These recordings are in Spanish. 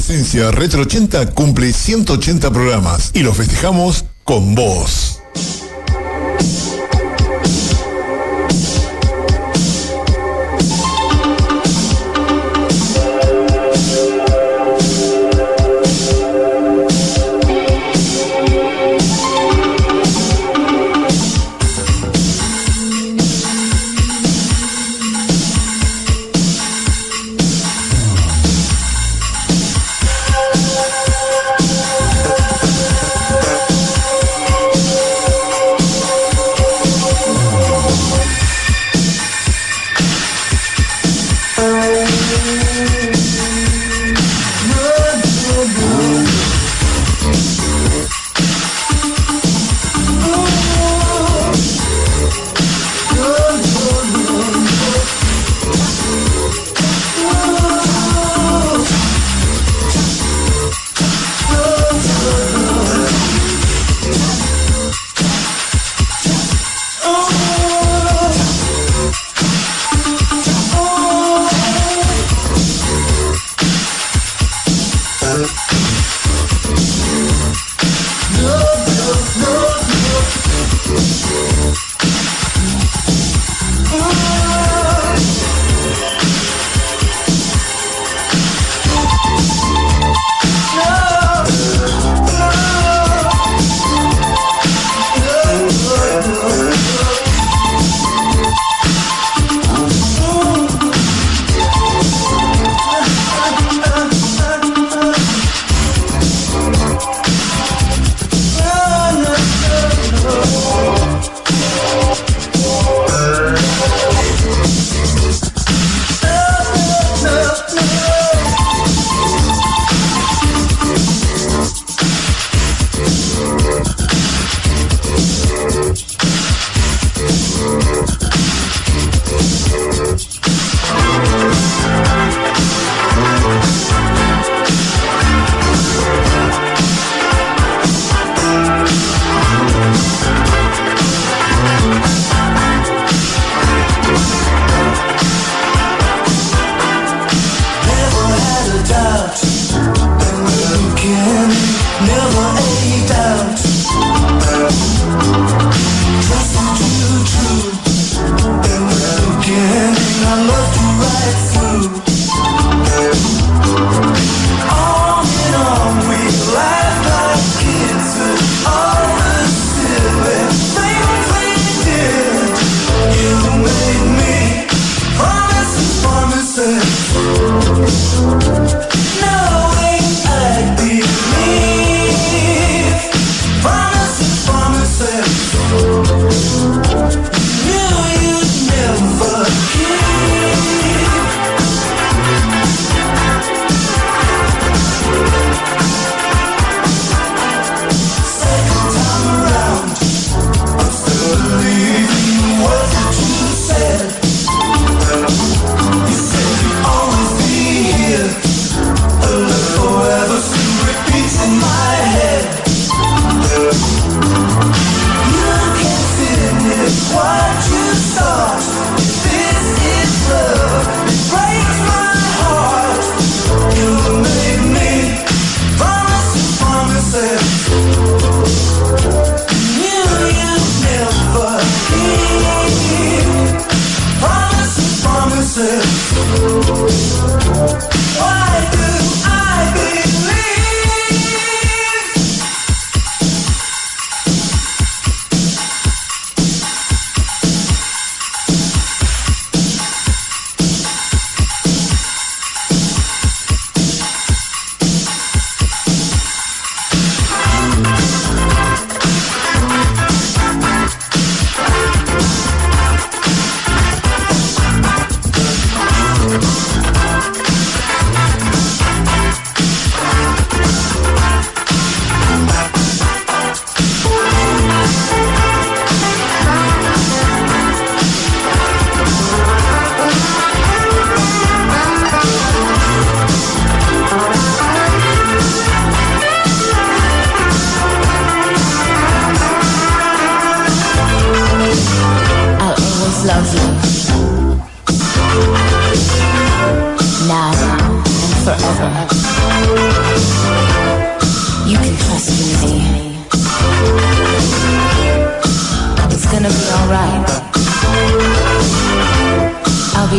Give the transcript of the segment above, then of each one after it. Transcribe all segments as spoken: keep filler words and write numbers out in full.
Esencia Retro ochenta cumple ciento ochenta programas y lo festejamos con vos.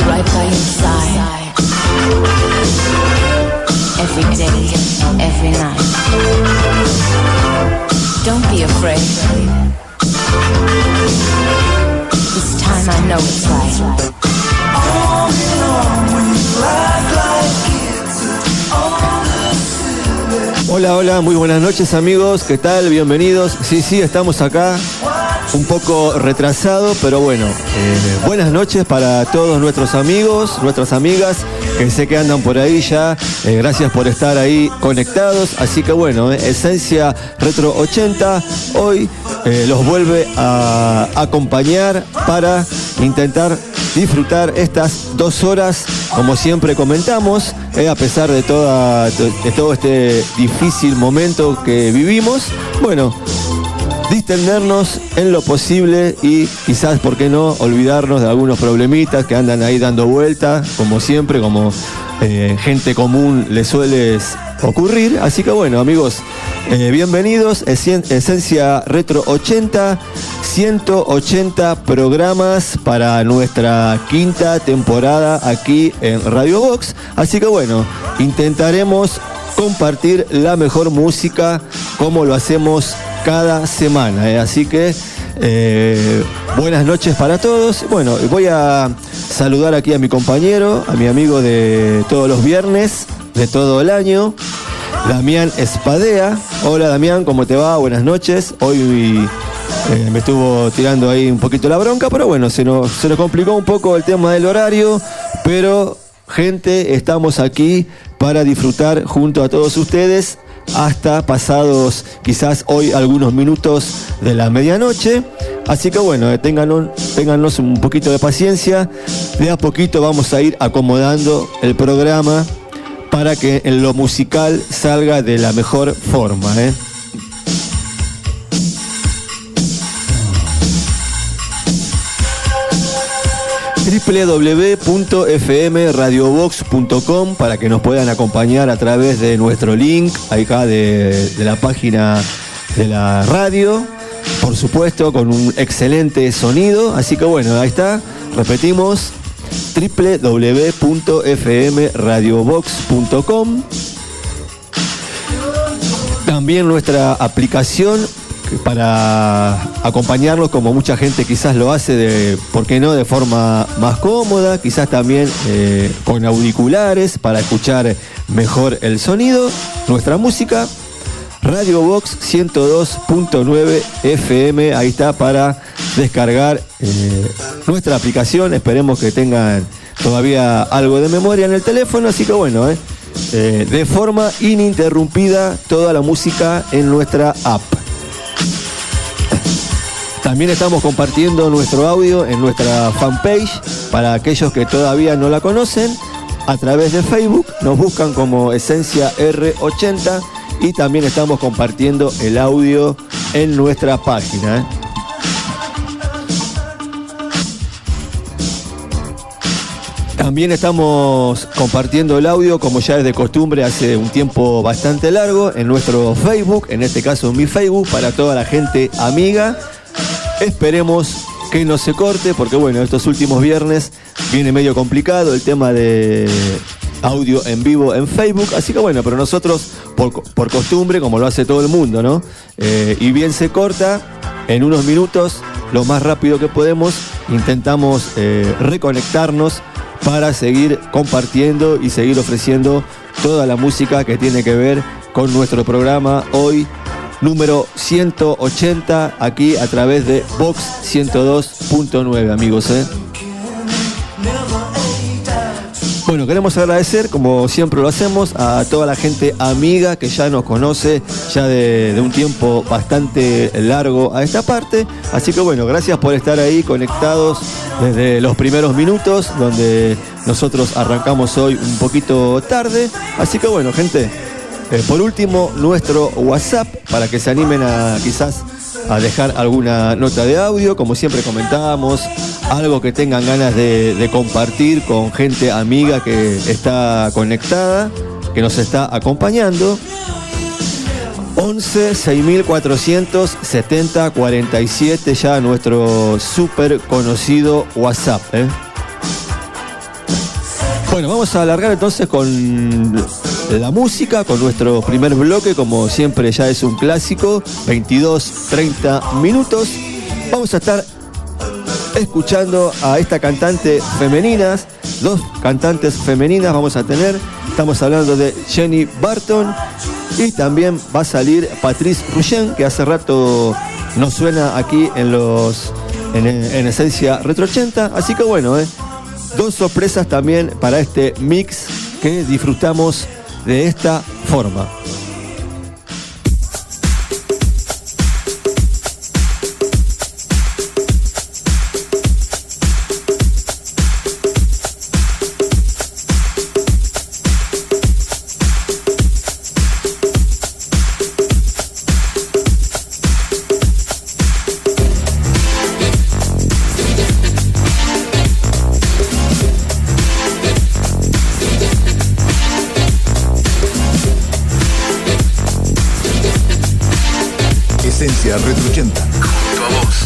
right by your side, every day, every night. Don't be afraid. This time I know it's right. On and on when you ride like kids on the ceiling. Hola, hola, muy buenas noches amigos, ¿qué tal? Bienvenidos. Sí, sí, estamos acá un poco retrasado, pero bueno, eh, buenas noches para todos nuestros amigos, nuestras amigas, que sé que andan por ahí ya. Eh, gracias por estar ahí conectados. Así que bueno, eh, Esencia Retro ochenta hoy eh, los vuelve a acompañar para intentar disfrutar estas dos horas, como siempre comentamos, eh, a pesar de, toda, de todo este difícil momento que vivimos. Bueno, distendernos en lo posible y quizás, ¿por qué no?, olvidarnos de algunos problemitas que andan ahí dando vuelta, como siempre, como eh, gente común le suele ocurrir. Así que bueno, amigos, eh, bienvenidos, Esencia Retro ochenta, ciento ochenta programas para nuestra quinta temporada aquí en Radio Box. Así que bueno, intentaremos compartir la mejor música como lo hacemos cada semana, ¿eh? Así que eh, buenas noches para todos. Bueno, voy a saludar aquí a mi compañero, a mi amigo de todos los viernes, de todo el año, Damián Espadea. Hola Damián, ¿cómo te va? Buenas noches. Hoy eh, me estuvo tirando ahí un poquito la bronca, pero bueno, se nos, se nos complicó un poco el tema del horario, pero gente, estamos aquí para disfrutar junto a todos ustedes hasta pasados quizás hoy algunos minutos de la medianoche. Así que bueno, ténganos, ténganos un poquito de paciencia. De a poquito vamos a ir acomodando el programa para que en lo musical salga de la mejor forma, ¿eh? doble u doble u doble u punto f m radio box punto com para que nos puedan acompañar a través de nuestro link acá de, de la página de la radio, por supuesto con un excelente sonido. Así que bueno, ahí está, repetimos, doble u doble u doble u punto f m radio box punto com. También nuestra aplicación para acompañarnos, como mucha gente quizás lo hace, de, ¿por qué no?, de forma más cómoda, quizás también eh, con auriculares para escuchar mejor el sonido, nuestra música. Radio Box ciento dos punto nueve F M, ahí está para descargar eh, nuestra aplicación. Esperemos que tengan todavía algo de memoria en el teléfono, así que bueno, eh, eh, de forma ininterrumpida toda la música en nuestra app. También estamos compartiendo nuestro audio en nuestra fanpage para aquellos que todavía no la conocen. A través de Facebook nos buscan como Esencia R ochenta y también estamos compartiendo el audio en nuestra página, ¿eh? También estamos compartiendo el audio, como ya es de costumbre, hace un tiempo bastante largo, en nuestro Facebook, en este caso en mi Facebook, para toda la gente amiga. Esperemos que no se corte, porque bueno, estos últimos viernes viene medio complicado el tema de audio en vivo en Facebook, así que bueno, pero nosotros por, por costumbre, como lo hace todo el mundo, ¿no? Eh, y bien se corta, en unos minutos, lo más rápido que podemos, intentamos eh, reconectarnos para seguir compartiendo y seguir ofreciendo toda la música que tiene que ver con nuestro programa hoy, número ciento ochenta, aquí a través de Box ciento dos punto nueve, amigos, ¿eh? Bueno, queremos agradecer, como siempre lo hacemos, a toda la gente amiga que ya nos conoce ya de, de un tiempo bastante largo a esta parte. Así que bueno, gracias por estar ahí conectados desde los primeros minutos, donde nosotros arrancamos hoy un poquito tarde. Así que bueno, gente, Eh, por último, nuestro WhatsApp, para que se animen a quizás a dejar alguna nota de audio, como siempre comentábamos, algo que tengan ganas de, de compartir con gente amiga que está conectada, que nos está acompañando. once seis mil cuatrocientos setenta cuarenta y siete, ya nuestro súper conocido WhatsApp, ¿eh? Bueno, vamos a alargar entonces con la música, con nuestro primer bloque, como siempre ya es un clásico, veintidós, treinta minutos. Vamos a estar escuchando a esta cantante femeninas, dos cantantes femeninas vamos a tener. Estamos hablando de Jenny Burton y también va a salir Patrice Rushen, que hace rato nos suena aquí en los en, en Esencia Retro ochenta. Así que bueno, eh, dos sorpresas también para este mix que disfrutamos de esta forma. Esencia Retro ochenta. Junto a vos.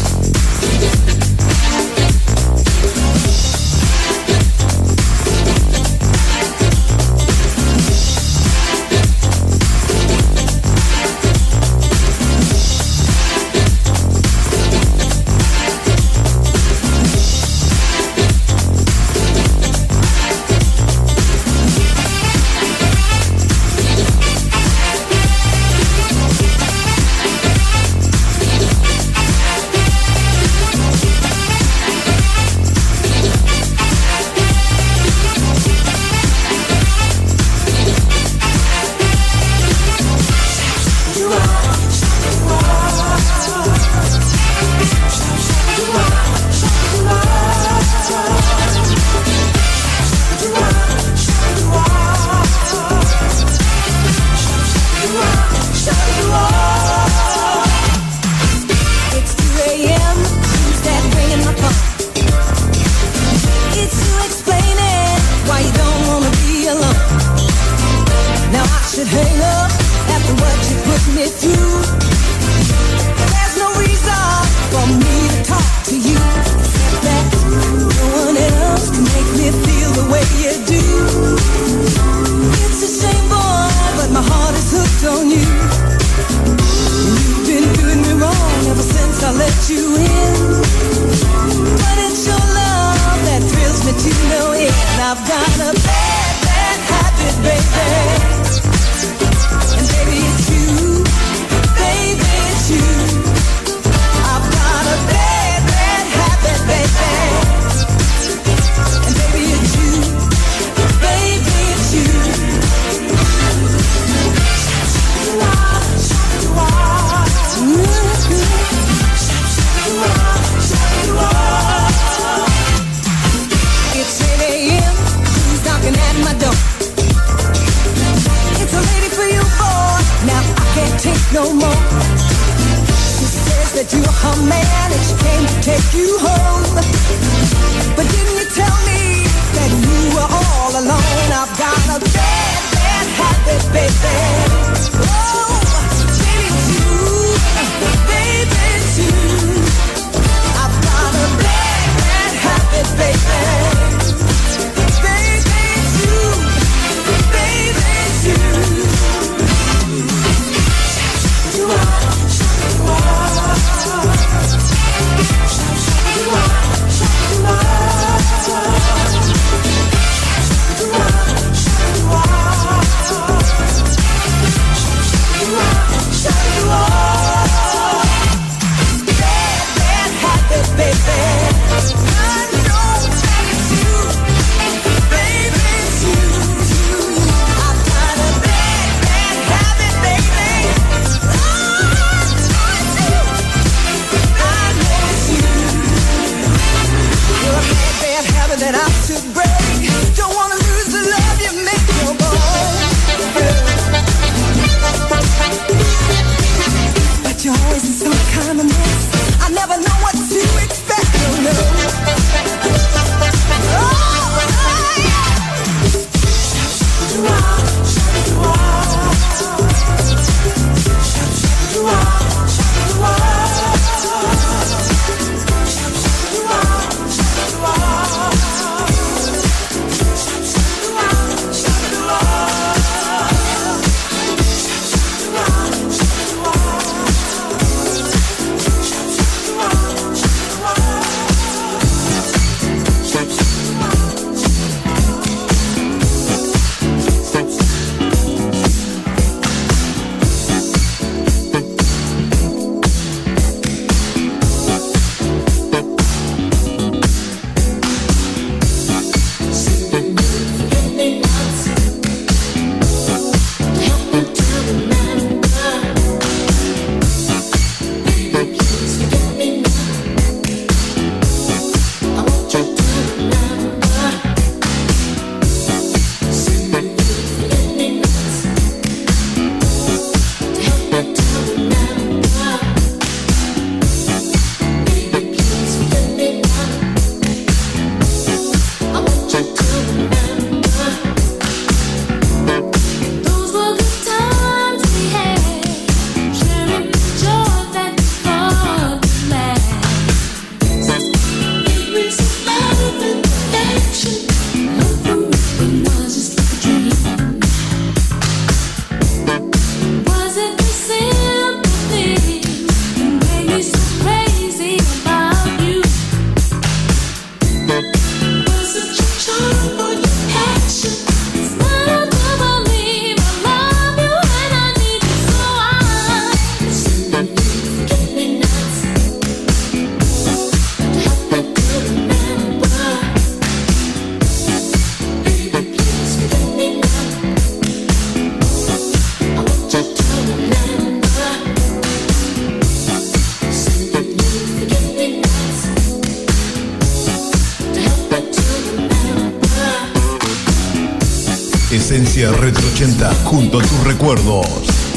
Esencia Retro ochenta junto a tus recuerdos.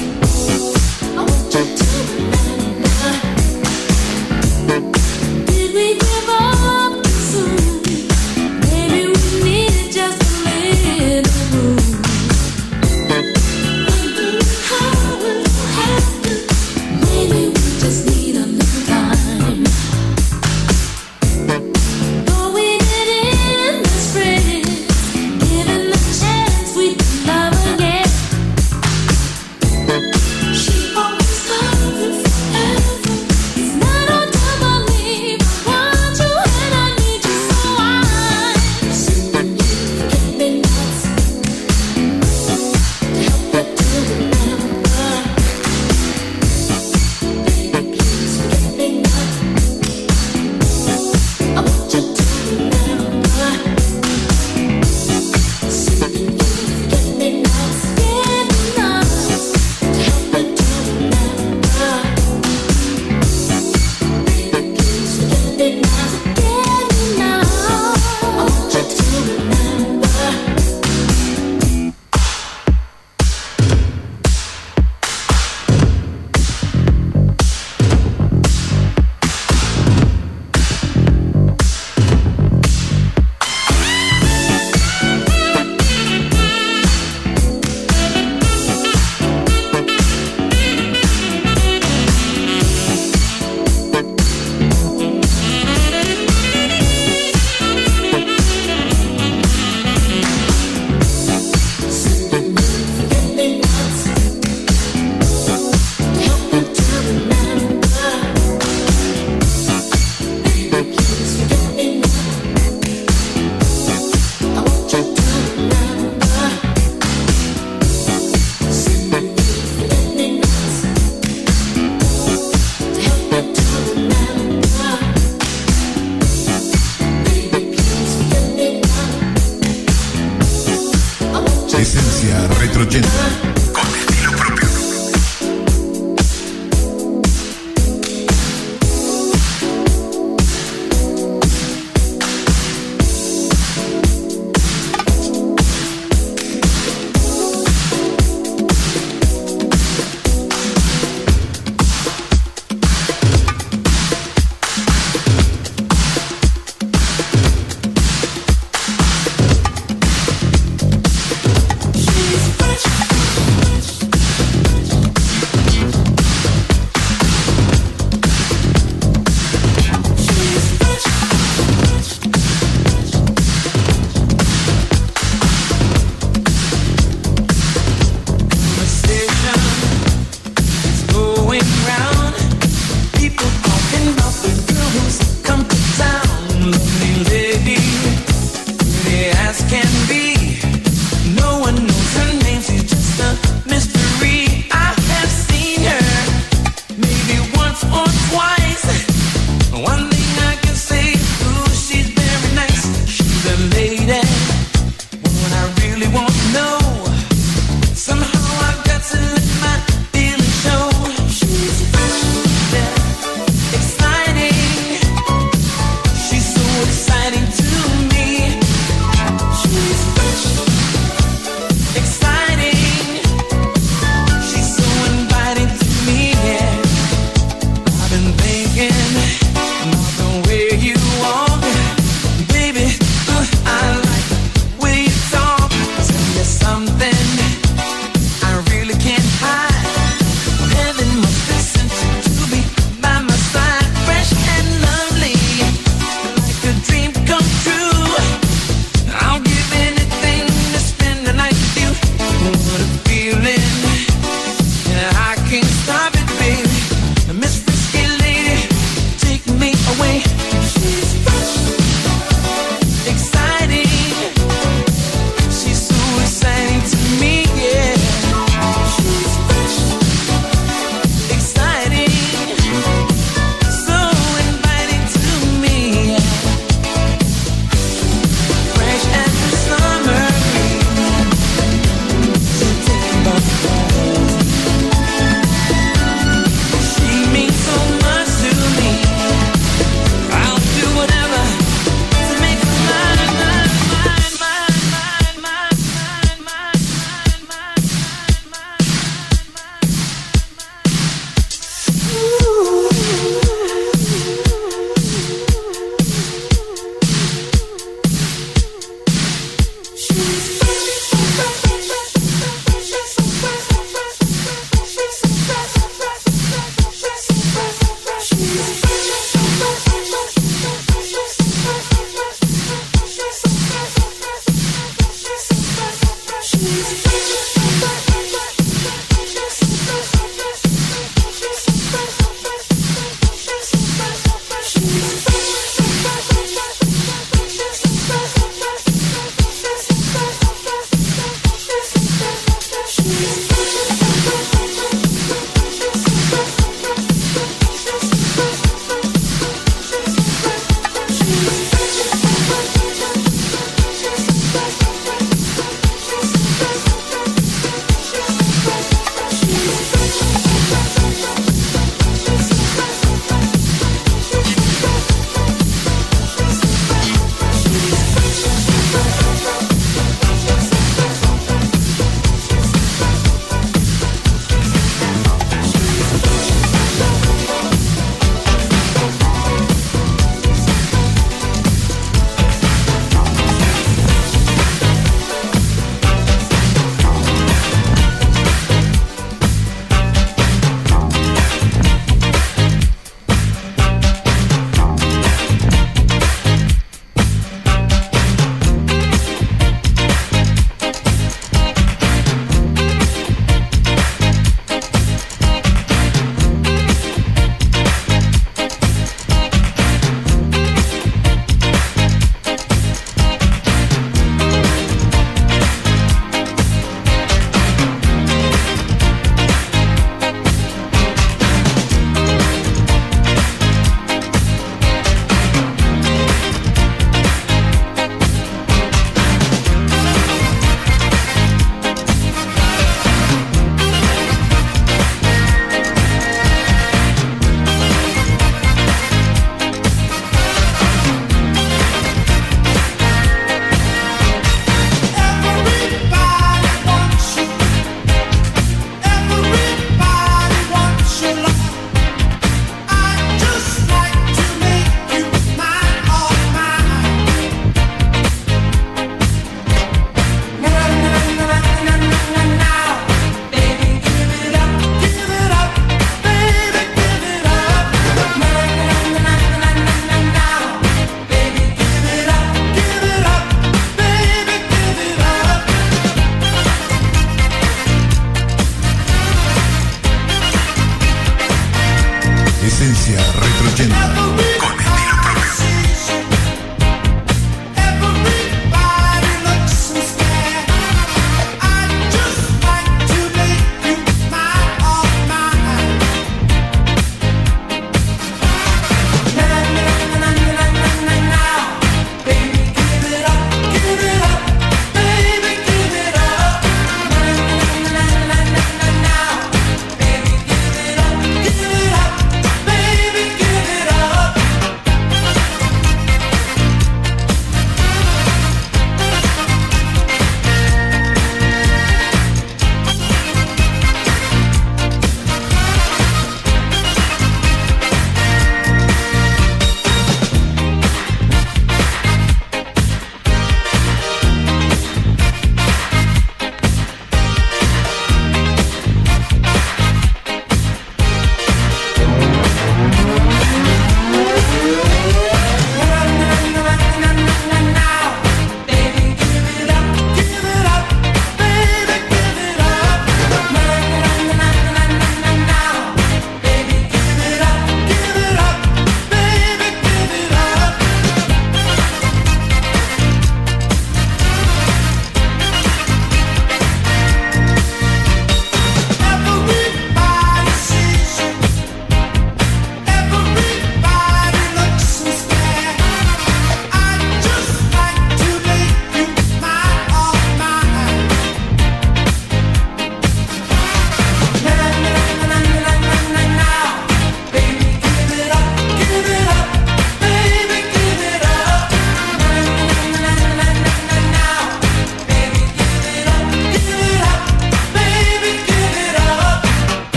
Esencia Retro ochenta con estilo propio. She's fresh.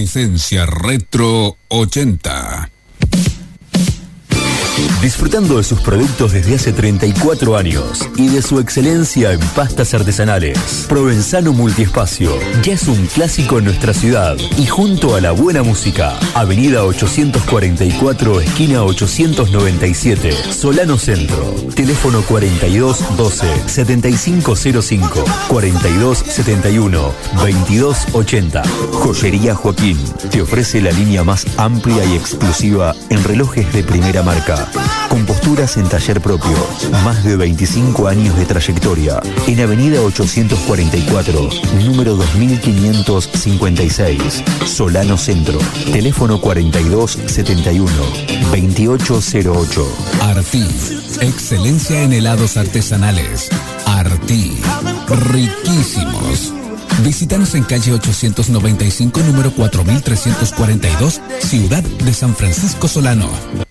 Esencia Retro ochenta. Disfrutando de sus productos desde hace treinta y cuatro años y de su excelencia en pastas artesanales, Provenzano Multiespacio ya es un clásico en nuestra ciudad y junto a la buena música, Avenida ochocientos cuarenta y cuatro, esquina ochocientos noventa y siete, Solano Centro. Teléfono cuarenta y dos doce, setenta y cinco cero cinco, cuarenta y dos setenta y uno, veintidós ochenta. Joyería Joaquín te ofrece la línea más amplia y exclusiva en relojes de primera marca. Con posturas en taller propio, más de veinticinco años de trayectoria. En Avenida ochocientos cuarenta y cuatro, número dos mil quinientos cincuenta y seis, Solano Centro. Teléfono cuarenta y dos setenta y uno, veintiocho cero ocho. Artí, excelencia en helados artesanales. Artí, riquísimos. Visítanos en calle ochocientos noventa y cinco, número cuatro mil trescientos cuarenta y dos, Ciudad de San Francisco Solano.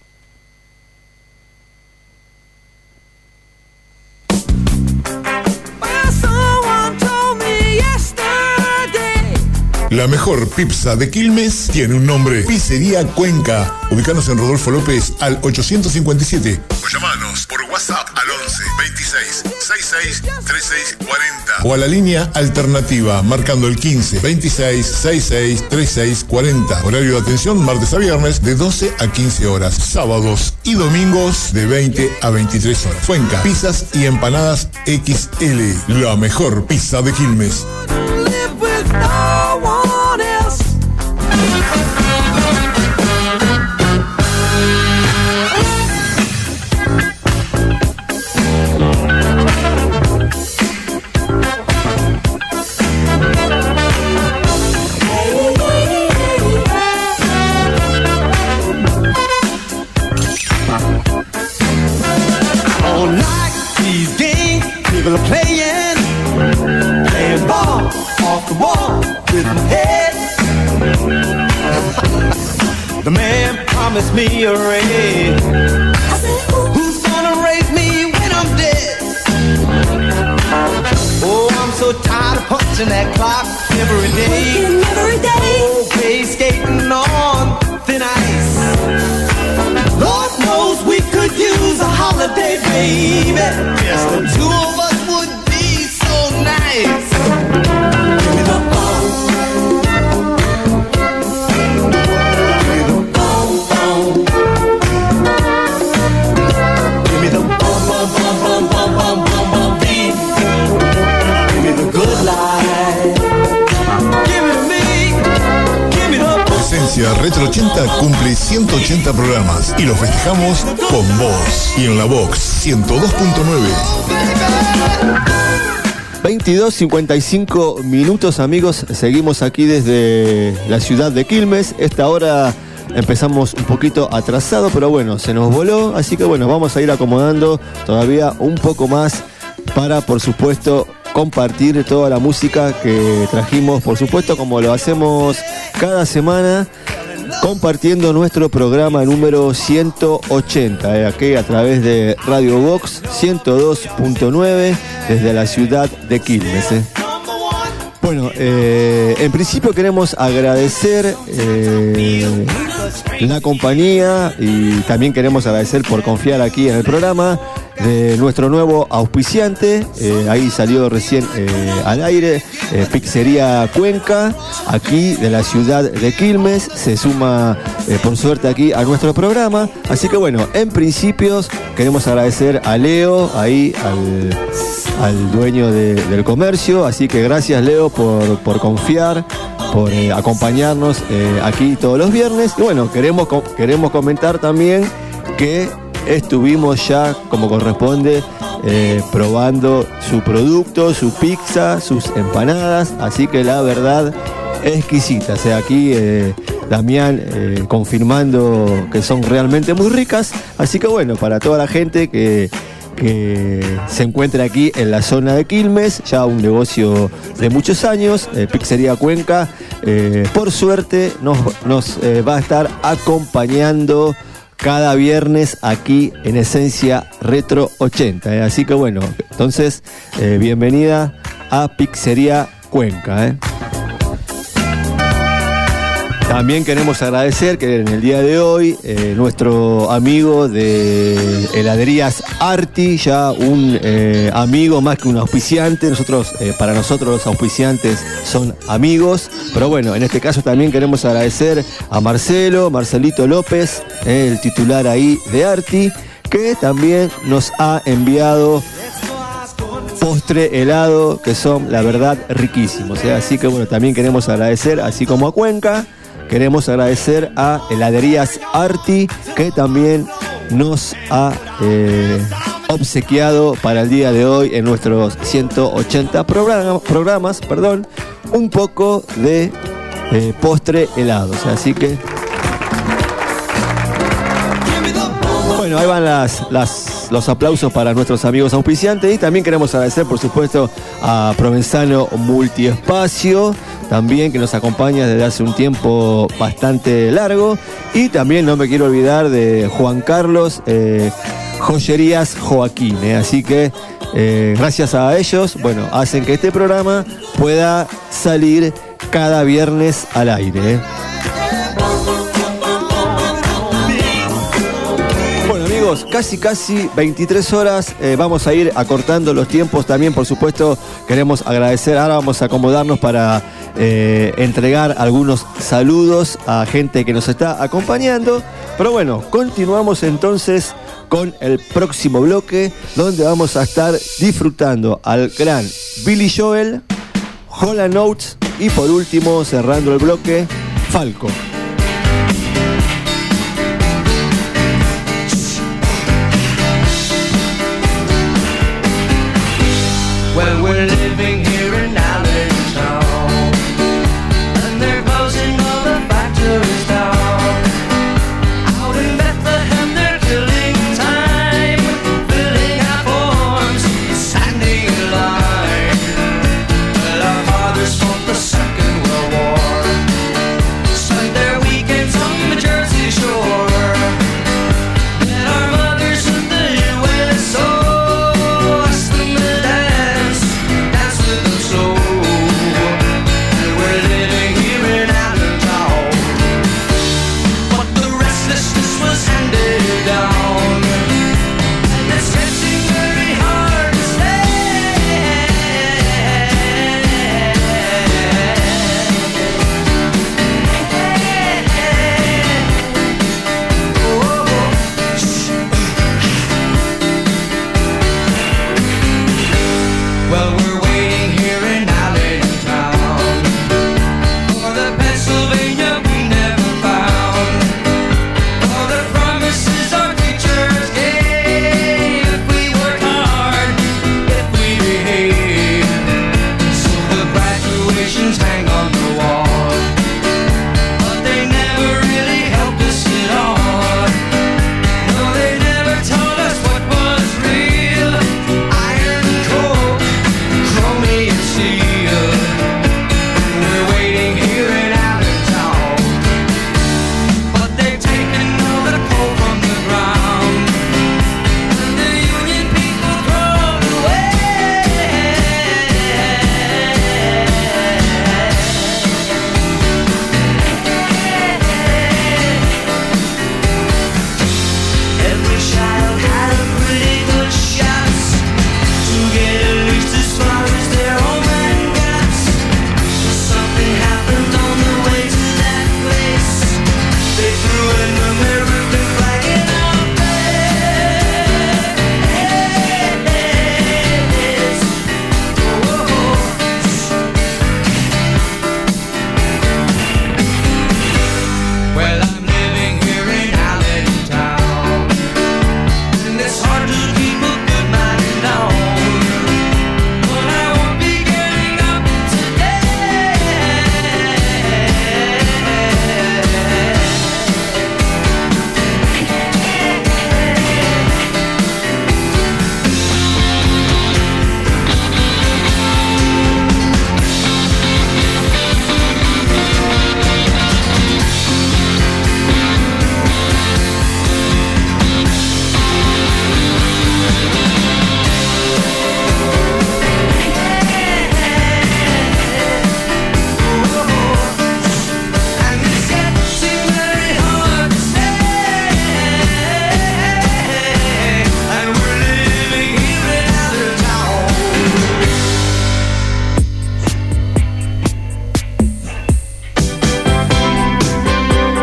La mejor pizza de Quilmes tiene un nombre: Pizzería Cuenca. Ubícanos en Rodolfo López al ochocientos cincuenta y siete. O llamanos por WhatsApp al once, veintiséis, sesenta y seis, treinta y seis cuarenta. O a la línea alternativa marcando el quince, veintiséis, sesenta y seis, treinta y seis cuarenta. Horario de atención martes a viernes de doce a quince horas. Sábados y domingos de veinte a veintitrés horas. Cuenca, pizzas y empanadas equis ele. La mejor pizza de Quilmes. People are playing, playing ball off the wall with my head. The man promised me a raise. Who's gonna raise me when I'm dead? Oh, I'm so tired of punching that clock every day. Every day. Oh, play skating on thin ice. Lord knows we could use a holiday, baby. Just the two of us would be so nice. Give me the bone. Give me the bone, bone. Give me the bone, bone, bone, bone, bone, bone, bone, bone, beat. Give me the good life. Give it to me. Give me the bone. Esencia Retro ochenta cumple ciento ochenta programas y lo festejamos con vos. Y en la Vox ciento dos punto nueve. veintidós cincuenta y cinco minutos, amigos. Seguimos aquí desde la ciudad de Quilmes. Esta hora empezamos un poquito atrasado, pero bueno, se nos voló. Así que bueno, vamos a ir acomodando todavía un poco más para, por supuesto, compartir toda la música que trajimos, por supuesto, como lo hacemos cada semana, compartiendo nuestro programa número ciento ochenta, eh, aquí a través de Radio Vox ciento dos punto nueve desde la ciudad de Quilmes. Eh. Bueno, eh, en principio queremos agradecer eh, la compañía y también queremos agradecer por confiar aquí en el programa de nuestro nuevo auspiciante. Eh, ahí salió recién eh, al aire, eh, Pizzería Cuenca, aquí de la ciudad de Quilmes. Se suma, eh, por suerte, aquí a nuestro programa. Así que bueno, en principios queremos agradecer a Leo, ahí al, al dueño de, del comercio. Así que gracias, Leo, por, por confiar, por eh, acompañarnos eh, aquí todos los viernes. Y bueno, queremos, queremos comentar también que estuvimos ya, como corresponde, eh, probando su producto, su pizza, sus empanadas, así que la verdad, exquisita. O sea, aquí eh, Damián eh, confirmando que son realmente muy ricas. Así que bueno, para toda la gente que, que se encuentra aquí en la zona de Quilmes, ya un negocio de muchos años, eh, Pizzería Cuenca, eh, por suerte nos, nos eh, va a estar acompañando cada viernes aquí en Esencia Retro ochenta. ¿eh? Así que bueno, entonces, eh, bienvenida a Pizzería Cuenca. ¿eh? También queremos agradecer que en el día de hoy eh, nuestro amigo de Heladerías Arti, ya un eh, amigo más que un auspiciante. Nosotros, eh, para nosotros los auspiciantes son amigos, pero bueno, en este caso también queremos agradecer a Marcelo, Marcelito López, eh, el titular ahí de Arti, que también nos ha enviado postre helado, que son la verdad riquísimos, ¿eh? Así que bueno, también queremos agradecer, así como a Cuenca, queremos agradecer a Heladerías Arti, que también nos ha eh, obsequiado para el día de hoy en nuestros ciento ochenta programa, programas, perdón, un poco de eh, postre helado. O sea, así que bueno, ahí van las, las, los aplausos para nuestros amigos auspiciantes, y también queremos agradecer, por supuesto, a Provenzano Multiespacio, también que nos acompaña desde hace un tiempo bastante largo, y también no me quiero olvidar de Juan Carlos eh, Joyerías Joaquín, eh, así que eh, gracias a ellos, bueno, hacen que este programa pueda salir cada viernes al aire. Eh. Casi, casi veintitrés horas, eh, vamos a ir acortando los tiempos también, por supuesto, queremos agradecer, ahora vamos a acomodarnos para eh, entregar algunos saludos a gente que nos está acompañando, pero bueno, continuamos entonces con el próximo bloque, donde vamos a estar disfrutando al gran Billy Joel, Hall and Oates y por último, cerrando el bloque, Falco. Well, we're living here in Allentown, and they're closing all the factories down. Out in Bethlehem, they're killing time, filling our forms, standing in line. Well, our fathers fought the Second World War, spent their weekends on the Jersey Shore. Met our mothers in the U S O, asked them to dance. So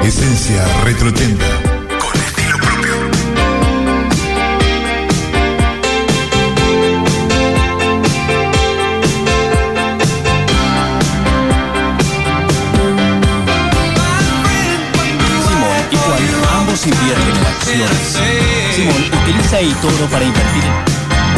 Esencia Retro ochenta, con estilo propio. Simón y Juan, ambos invierten en acciones. Simón utiliza eToro para invertir en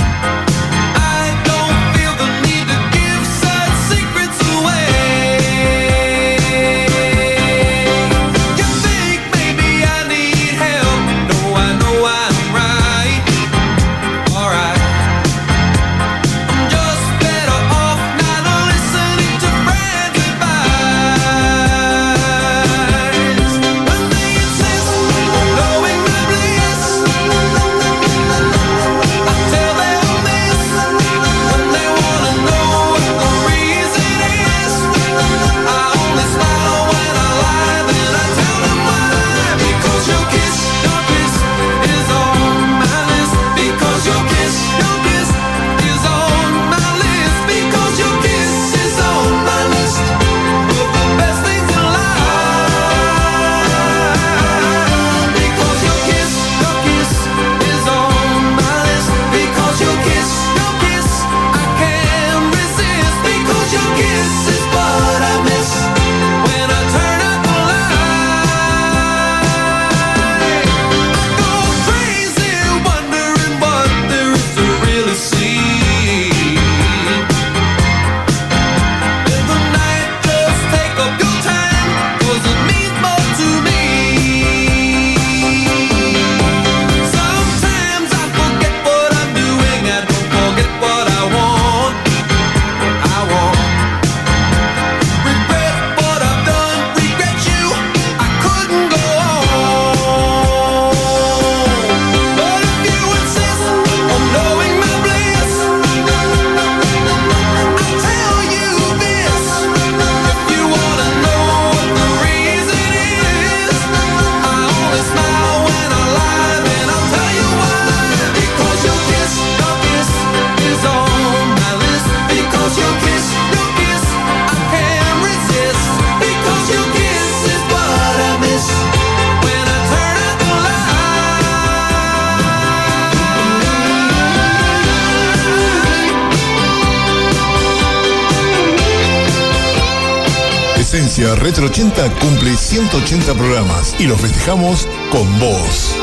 Esencia Retro ochenta cumple ciento ochenta programas y los festejamos con vos.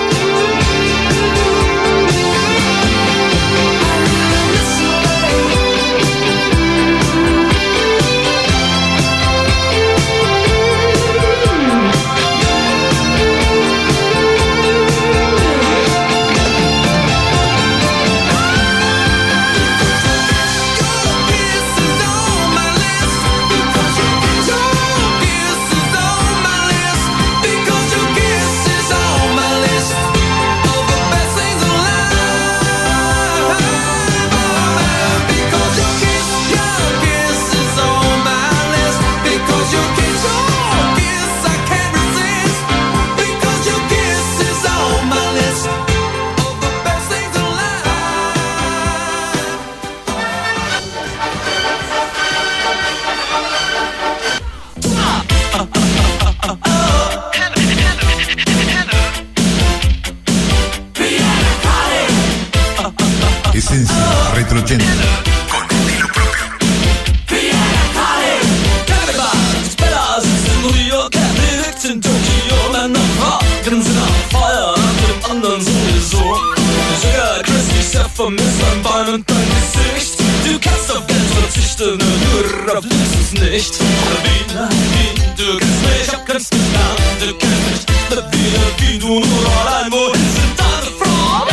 Esencia Retro ochenta, con estilo propio. Du kannst auf Geld verzichten, nur auf Luxus nicht. Wie, wie, du kennst mich, hab ganz getan, du kennst mich. Wie, wie, du nur allein, wohin sind deine Frauen?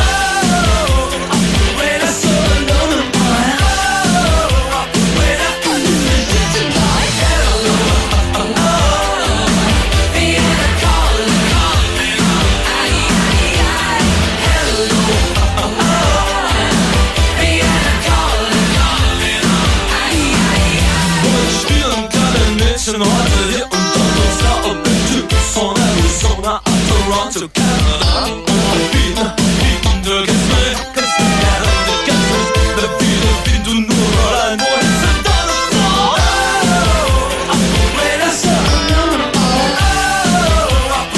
Heute hier und dort uns da ob den Typ von Arizona ab Toronto, Canada. Wie, wie, du kennst mich, kennst mich gerne, du kennst mich. Wie, wie, du nur allein, wohin sind deine Frauen? Wait a second,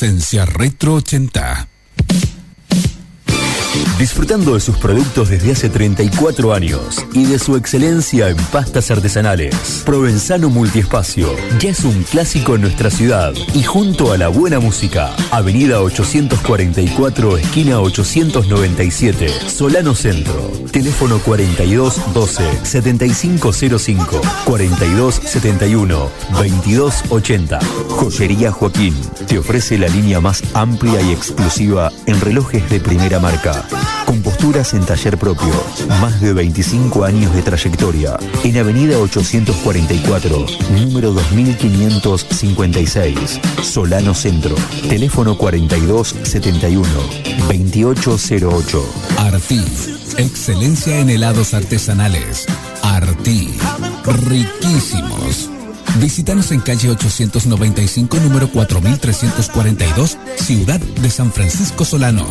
Esencia Retro ochenta. Disfrutando de sus productos desde hace treinta y cuatro años y de su excelencia en pastas artesanales, Provenzano Multiespacio ya es un clásico en nuestra ciudad y junto a la buena música, Avenida ochocientos cuarenta y cuatro, esquina ochocientos noventa y siete, Solano Centro. Teléfono cuarenta y dos doce, setenta y cinco cero cinco, cuarenta y dos setenta y uno, veintidós ochenta. Joyería Joaquín te ofrece la línea más amplia y exclusiva en relojes de primera marca, con posturas en taller propio, más de veinticinco años de trayectoria, en Avenida ochocientos cuarenta y cuatro, número dos mil quinientos cincuenta y seis, Solano Centro. Teléfono cuarenta y dos setenta y uno, veintiocho cero ocho. Artí, excelencia en helados artesanales. Artí, riquísimos. Visítanos en calle ochocientos noventa y cinco, número cuatro mil trescientos cuarenta y dos, Ciudad de San Francisco Solano.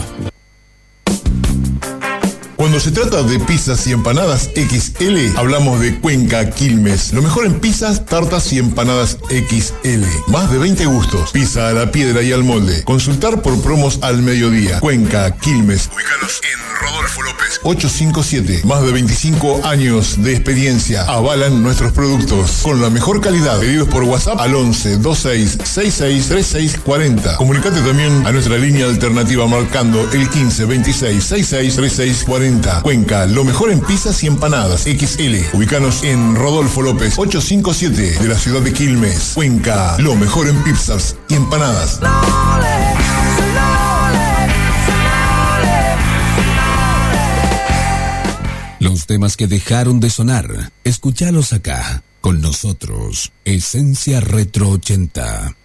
Cuando se trata de pizzas y empanadas equis ele, hablamos de Cuenca Quilmes. Lo mejor en pizzas, tartas y empanadas equis ele. Más de veinte gustos. Pizza a la piedra y al molde. Consultar por promos al mediodía. Cuenca Quilmes. Ubícanos en Rodolfo López ochocientos cincuenta y siete. Más de veinticinco años de experiencia avalan nuestros productos con la mejor calidad. Pedidos por WhatsApp al once veintiséis sesenta y seis treinta y seis cuarenta. Comunicate también a nuestra línea alternativa marcando el quince veintiséis sesenta y seis treinta y seis cuarenta. Cuenca, lo mejor en pizzas y empanadas equis ele. Ubícanos en Rodolfo López ochocientos cincuenta y siete de la ciudad de Quilmes. Cuenca, lo mejor en pizzas y empanadas. Los temas que dejaron de sonar, escúchalos acá, con nosotros, Esencia Retro ochenta.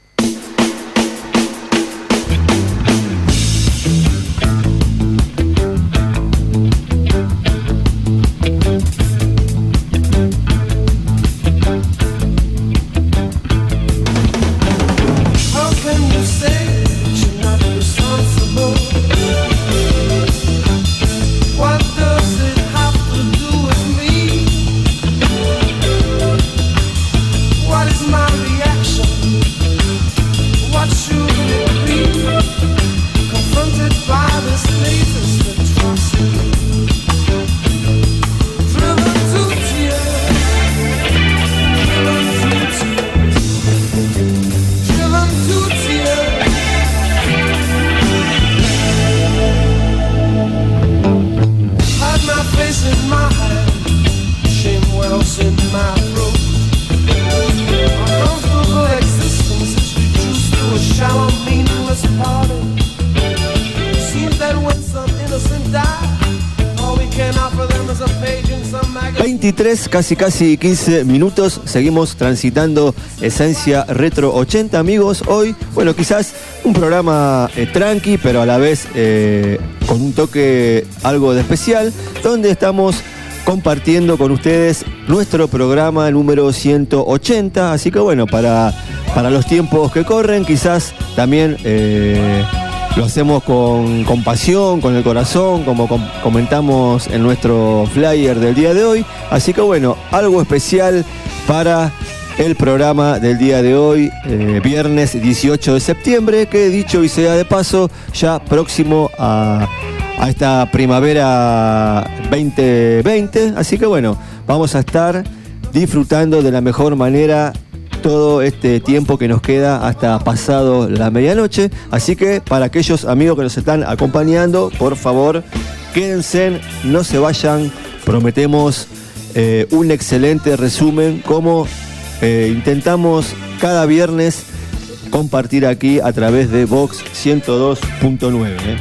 veintitrés, casi casi quince minutos, seguimos transitando Esencia Retro ochenta, amigos. Hoy, bueno, quizás un programa eh, tranqui, pero a la vez eh, con un toque algo de especial, donde estamos compartiendo con ustedes nuestro programa número ciento ochenta, así que bueno, para, para los tiempos que corren, quizás también eh, lo hacemos con, con pasión, con el corazón, como com- comentamos en nuestro flyer del día de hoy. Así que bueno, algo especial para el programa del día de hoy, eh, viernes dieciocho de septiembre, que dicho y sea de paso, ya próximo a, a esta primavera veinte veinte. Así que bueno, vamos a estar disfrutando de la mejor manera todo este tiempo que nos queda hasta pasado la medianoche. Así que para aquellos amigos que nos están acompañando, por favor, quédense, no se vayan. Prometemos eh, un excelente resumen, como eh, intentamos cada viernes compartir aquí a través de Vox ciento dos punto nueve. ¿eh?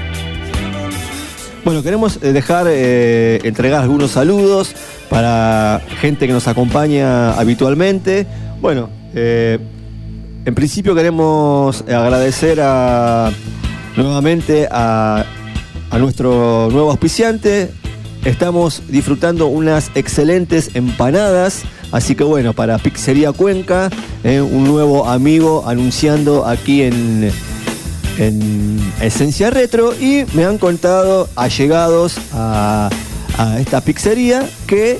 Bueno, queremos dejar, eh, entregar algunos saludos para gente que nos acompaña habitualmente. Bueno, Eh, en principio queremos agradecer a, nuevamente a, a nuestro nuevo auspiciante. Estamos disfrutando unas excelentes empanadas, así que bueno, para Pizzería Cuenca, eh, un nuevo amigo anunciando aquí en, en Esencia Retro, y me han contado allegados a, a esta pizzería que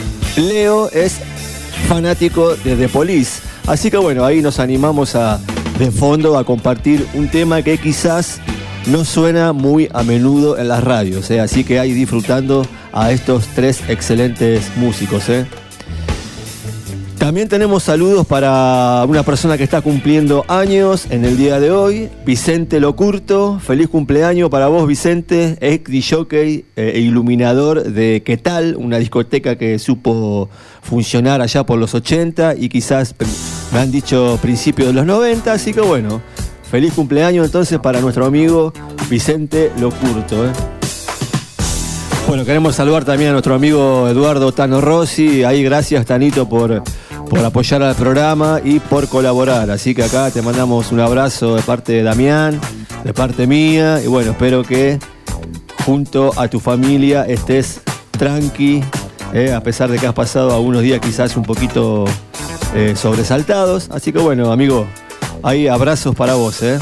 Leo es fanático de The Police. Así que bueno, ahí nos animamos a, de fondo a compartir un tema que quizás no suena muy a menudo en las radios, ¿eh? Así que ahí disfrutando a estos tres excelentes músicos, ¿eh? También tenemos saludos para una persona que está cumpliendo años en el día de hoy, Vicente Locurto. Feliz cumpleaños para vos, Vicente, ex disjockey e iluminador de ¿Qué tal?, una discoteca que supo funcionar allá por los ochenta y quizás me han dicho principios de los noventa, así que bueno, feliz cumpleaños entonces para nuestro amigo Vicente Locurto, ¿eh? Bueno, queremos saludar también a nuestro amigo Eduardo Tano Rossi. Ahí gracias, Tanito, por, por apoyar al programa y por colaborar. Así que acá te mandamos un abrazo de parte de Damián, de parte mía. Y bueno, espero que junto a tu familia estés tranqui, eh, a pesar de que has pasado algunos días quizás un poquito eh, sobresaltados. Así que bueno, amigo, ahí abrazos para vos, ¿eh?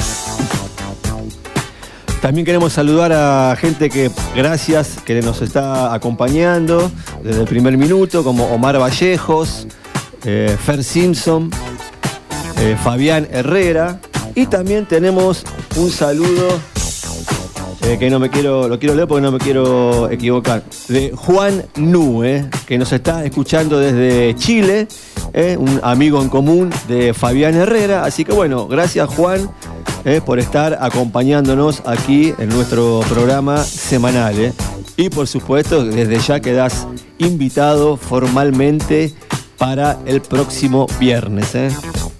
También queremos saludar a gente que, gracias, que nos está acompañando desde el primer minuto, como Omar Vallejos, eh, Fer Simpson, eh, Fabián Herrera. Y también tenemos un saludo, eh, que no me quiero, lo quiero leer porque no me quiero equivocar, de Juan Nu, eh, que nos está escuchando desde Chile, eh, un amigo en común de Fabián Herrera. Así que bueno, gracias, Juan, Eh, por estar acompañándonos aquí en nuestro programa semanal, eh. Y por supuesto, desde ya quedás invitado formalmente para el próximo viernes, eh.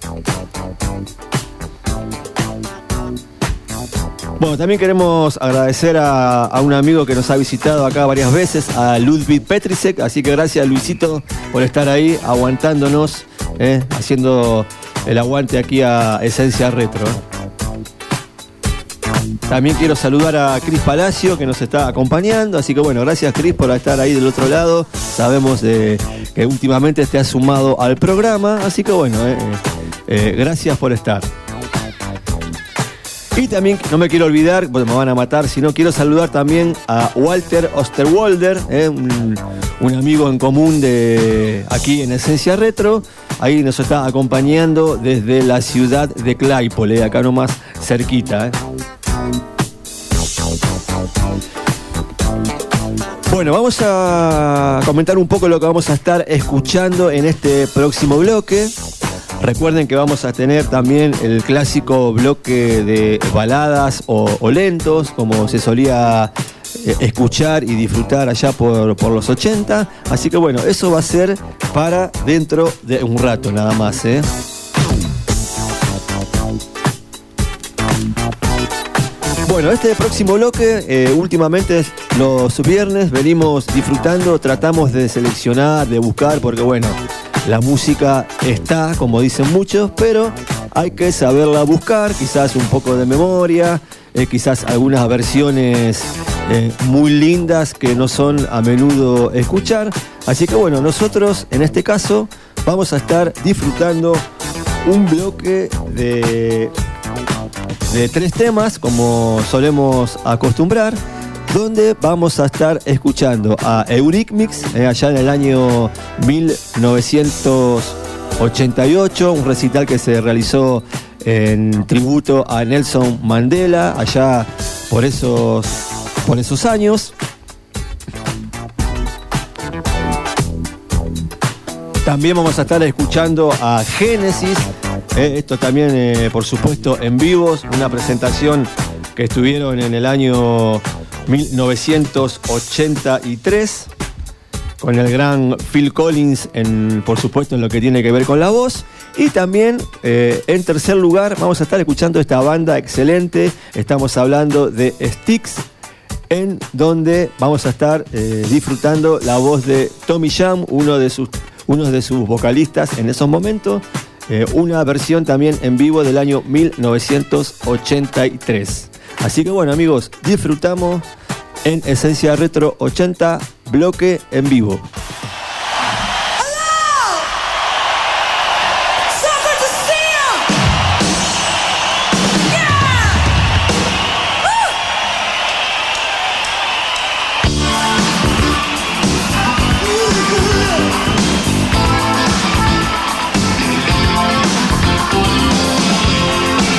Bueno, también queremos agradecer a, a un amigo que nos ha visitado acá varias veces, a Ludwig Petrisek, así que gracias, Luisito, por estar ahí aguantándonos, eh, haciendo el aguante aquí a Esencia Retro. También quiero saludar a Cris Palacio, que nos está acompañando. Así que bueno, gracias, Cris, por estar ahí del otro lado. Sabemos de, que últimamente te has sumado al programa. Así que bueno, eh, eh, gracias por estar. Y también no me quiero olvidar, porque me van a matar, sino quiero saludar también a Walter Osterwalder, eh, un, un amigo en común de aquí en Esencia Retro. Ahí nos está acompañando desde la ciudad de Claypole, acá nomás cerquita, eh. Bueno, vamos a comentar un poco lo que vamos a estar escuchando en este próximo bloque. Recuerden que vamos a tener también el clásico bloque de baladas o, o lentos, como se solía eh, escuchar y disfrutar allá por, por los ochenta. Así que bueno, eso va a ser para dentro de un rato nada más, ¿eh? Bueno, este próximo bloque, eh, últimamente los viernes venimos disfrutando, tratamos de seleccionar, de buscar, porque bueno, la música está, como dicen muchos, pero hay que saberla buscar, quizás un poco de memoria, eh, quizás algunas versiones eh, muy lindas que no son a menudo escuchar. Así que bueno, nosotros en este caso vamos a estar disfrutando un bloque de... de tres temas, como solemos acostumbrar, donde vamos a estar escuchando a Eurythmics, eh, allá en el año mil novecientos ochenta y ocho, un recital que se realizó en tributo a Nelson Mandela, allá por esos, por esos años. También vamos a estar escuchando a Genesis. Eh, esto también, eh, por supuesto, en vivos, una presentación que estuvieron en el año mil novecientos ochenta y tres con el gran Phil Collins, en, por supuesto, en lo que tiene que ver con la voz. Y también, eh, en tercer lugar, vamos a estar escuchando esta banda excelente. Estamos hablando de Styx, en donde vamos a estar eh, disfrutando la voz de Tommy Jam, uno de sus, uno de sus vocalistas en esos momentos. Eh, una versión también en vivo del año mil novecientos ochenta y tres. Así que bueno, amigos, disfrutamos en Esencia Retro ochenta, bloque en vivo. We'll be right back.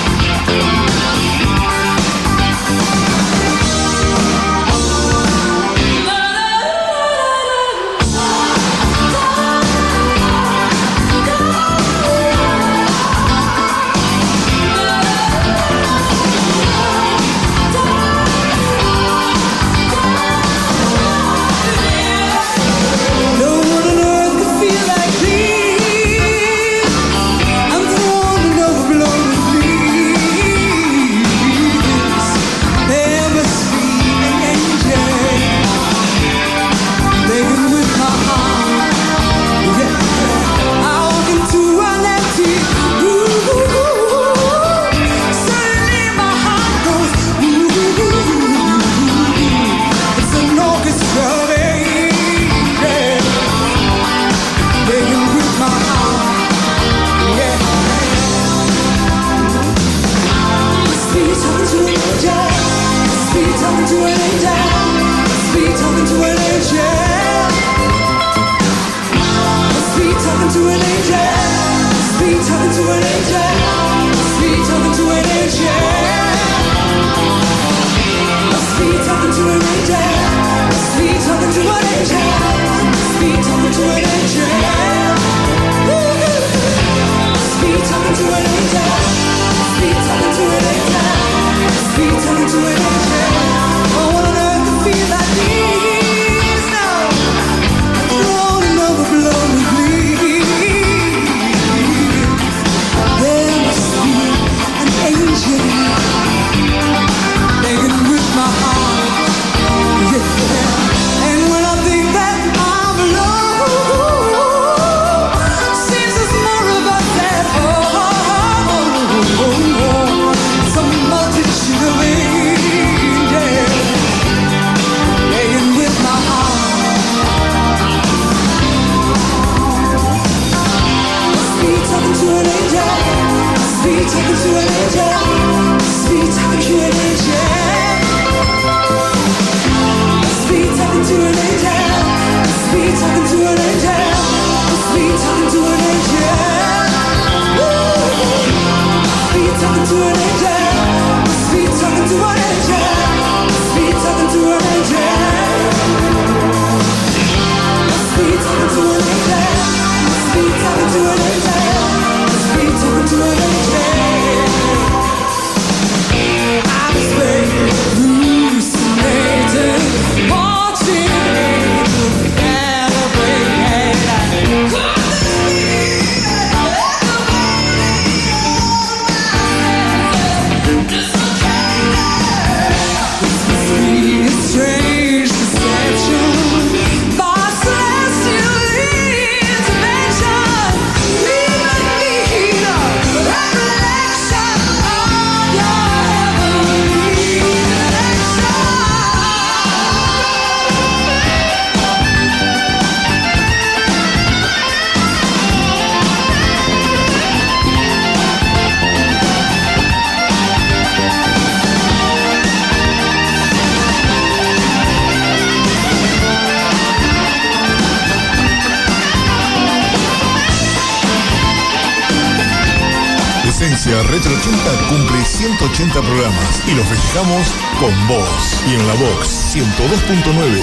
Retro ochenta cumple ciento ochenta programas y lo festejamos con vos y en la Vox ciento dos punto nueve.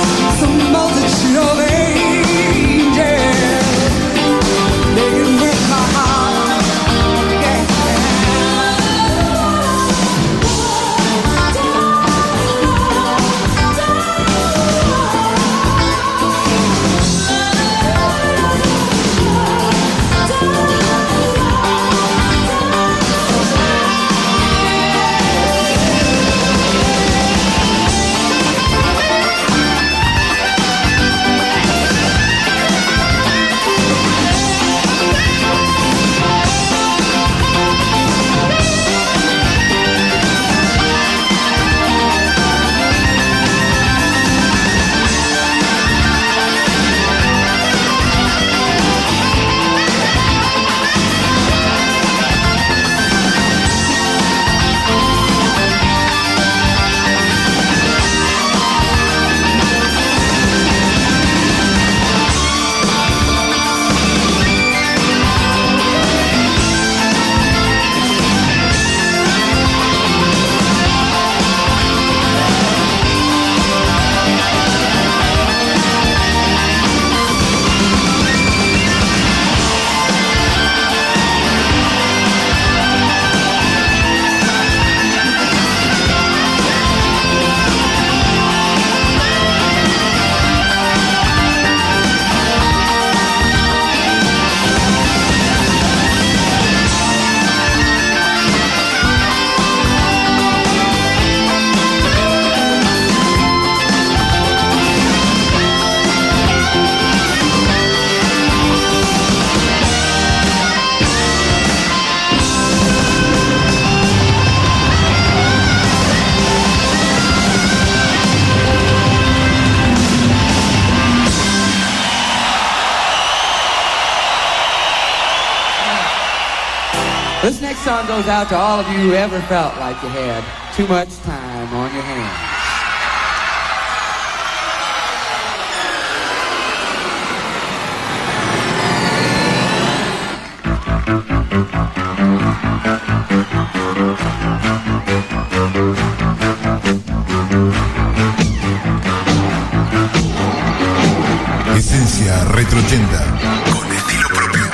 Multitude of angels, they can This next song goes out to all of you who ever felt like you had too much time on your hands. Esencia Retro ochenta, con estilo propio.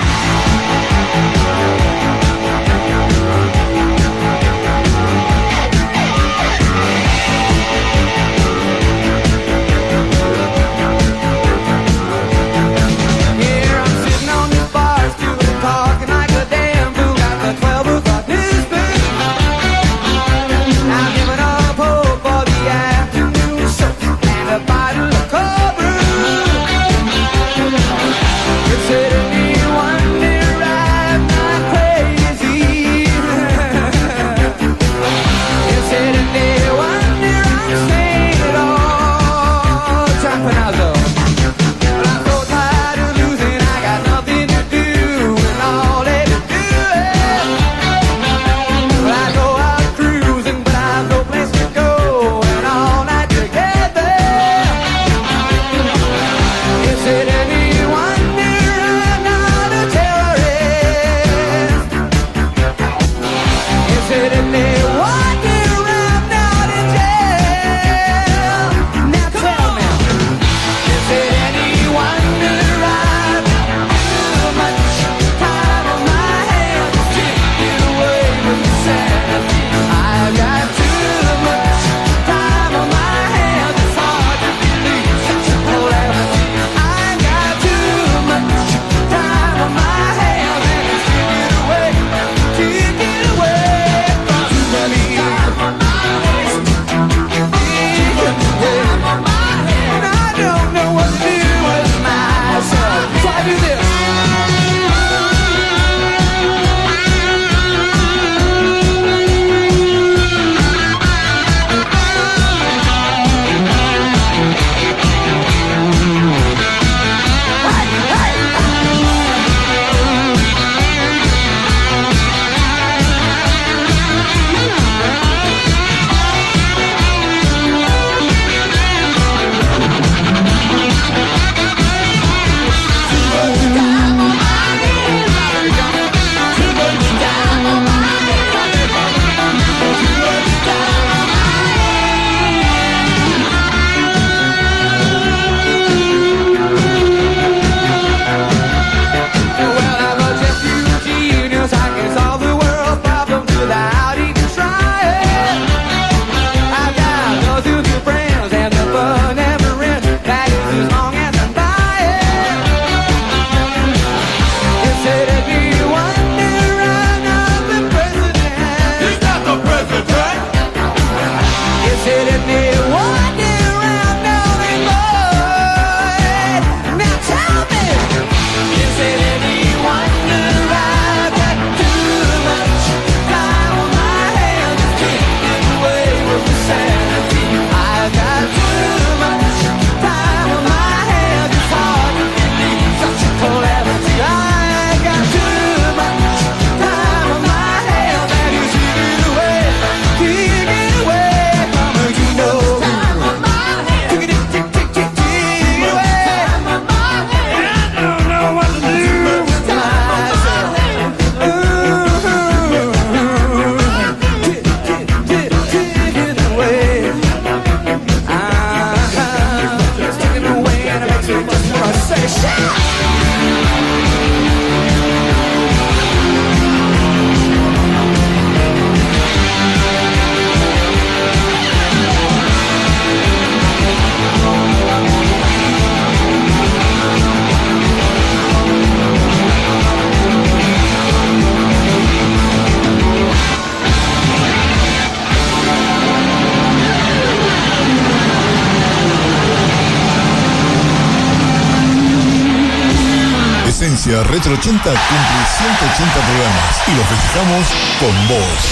Retro ochenta cumple ciento ochenta programas y los festejamos con vos.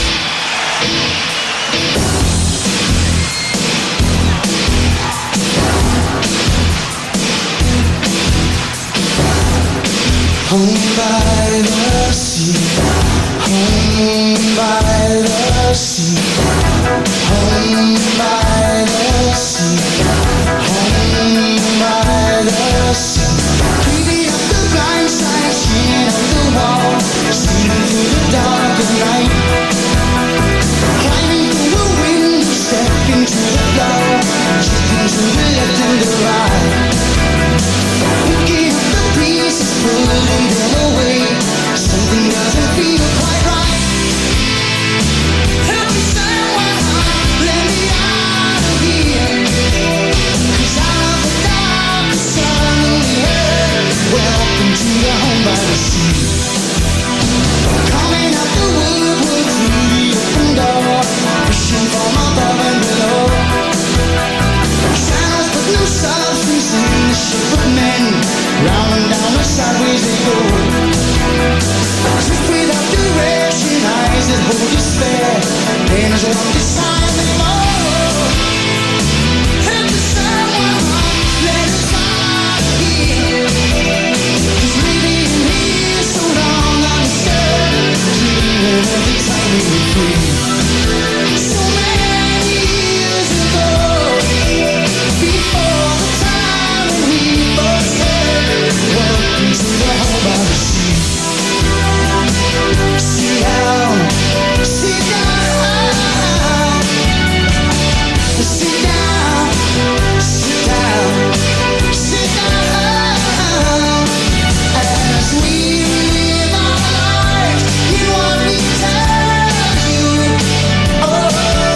Home by the sea, home sea, home by the sea, home by the sea. Creeping up the blind side, chain up the wall, sleeping through the dark of night. Climbing through a window, stepping to the floor, checking to the left and the right. Picking up the pieces, pulling them away. Something doesn't feel quite right. Help me someone, let me out of here. 'Cause out of the dark, suddenly heard, welcome to the home by the sea. Coming out the woodwork through the open door, wishing from above and below. Shadows but no substance in the shape of men, round and down or sideways they go. Drift without direction, eyes that hold despair, hands that won't decide no more. Help me someone, let us out of here. 'Cause living here so long undisturbed, dreaming of the time we were free. So many years ago, before the time when we first heard, welcome to the home by the sea. Sit down, sit down, sit down, sit down, sit down. As we live our lives in what we tell you. Oh.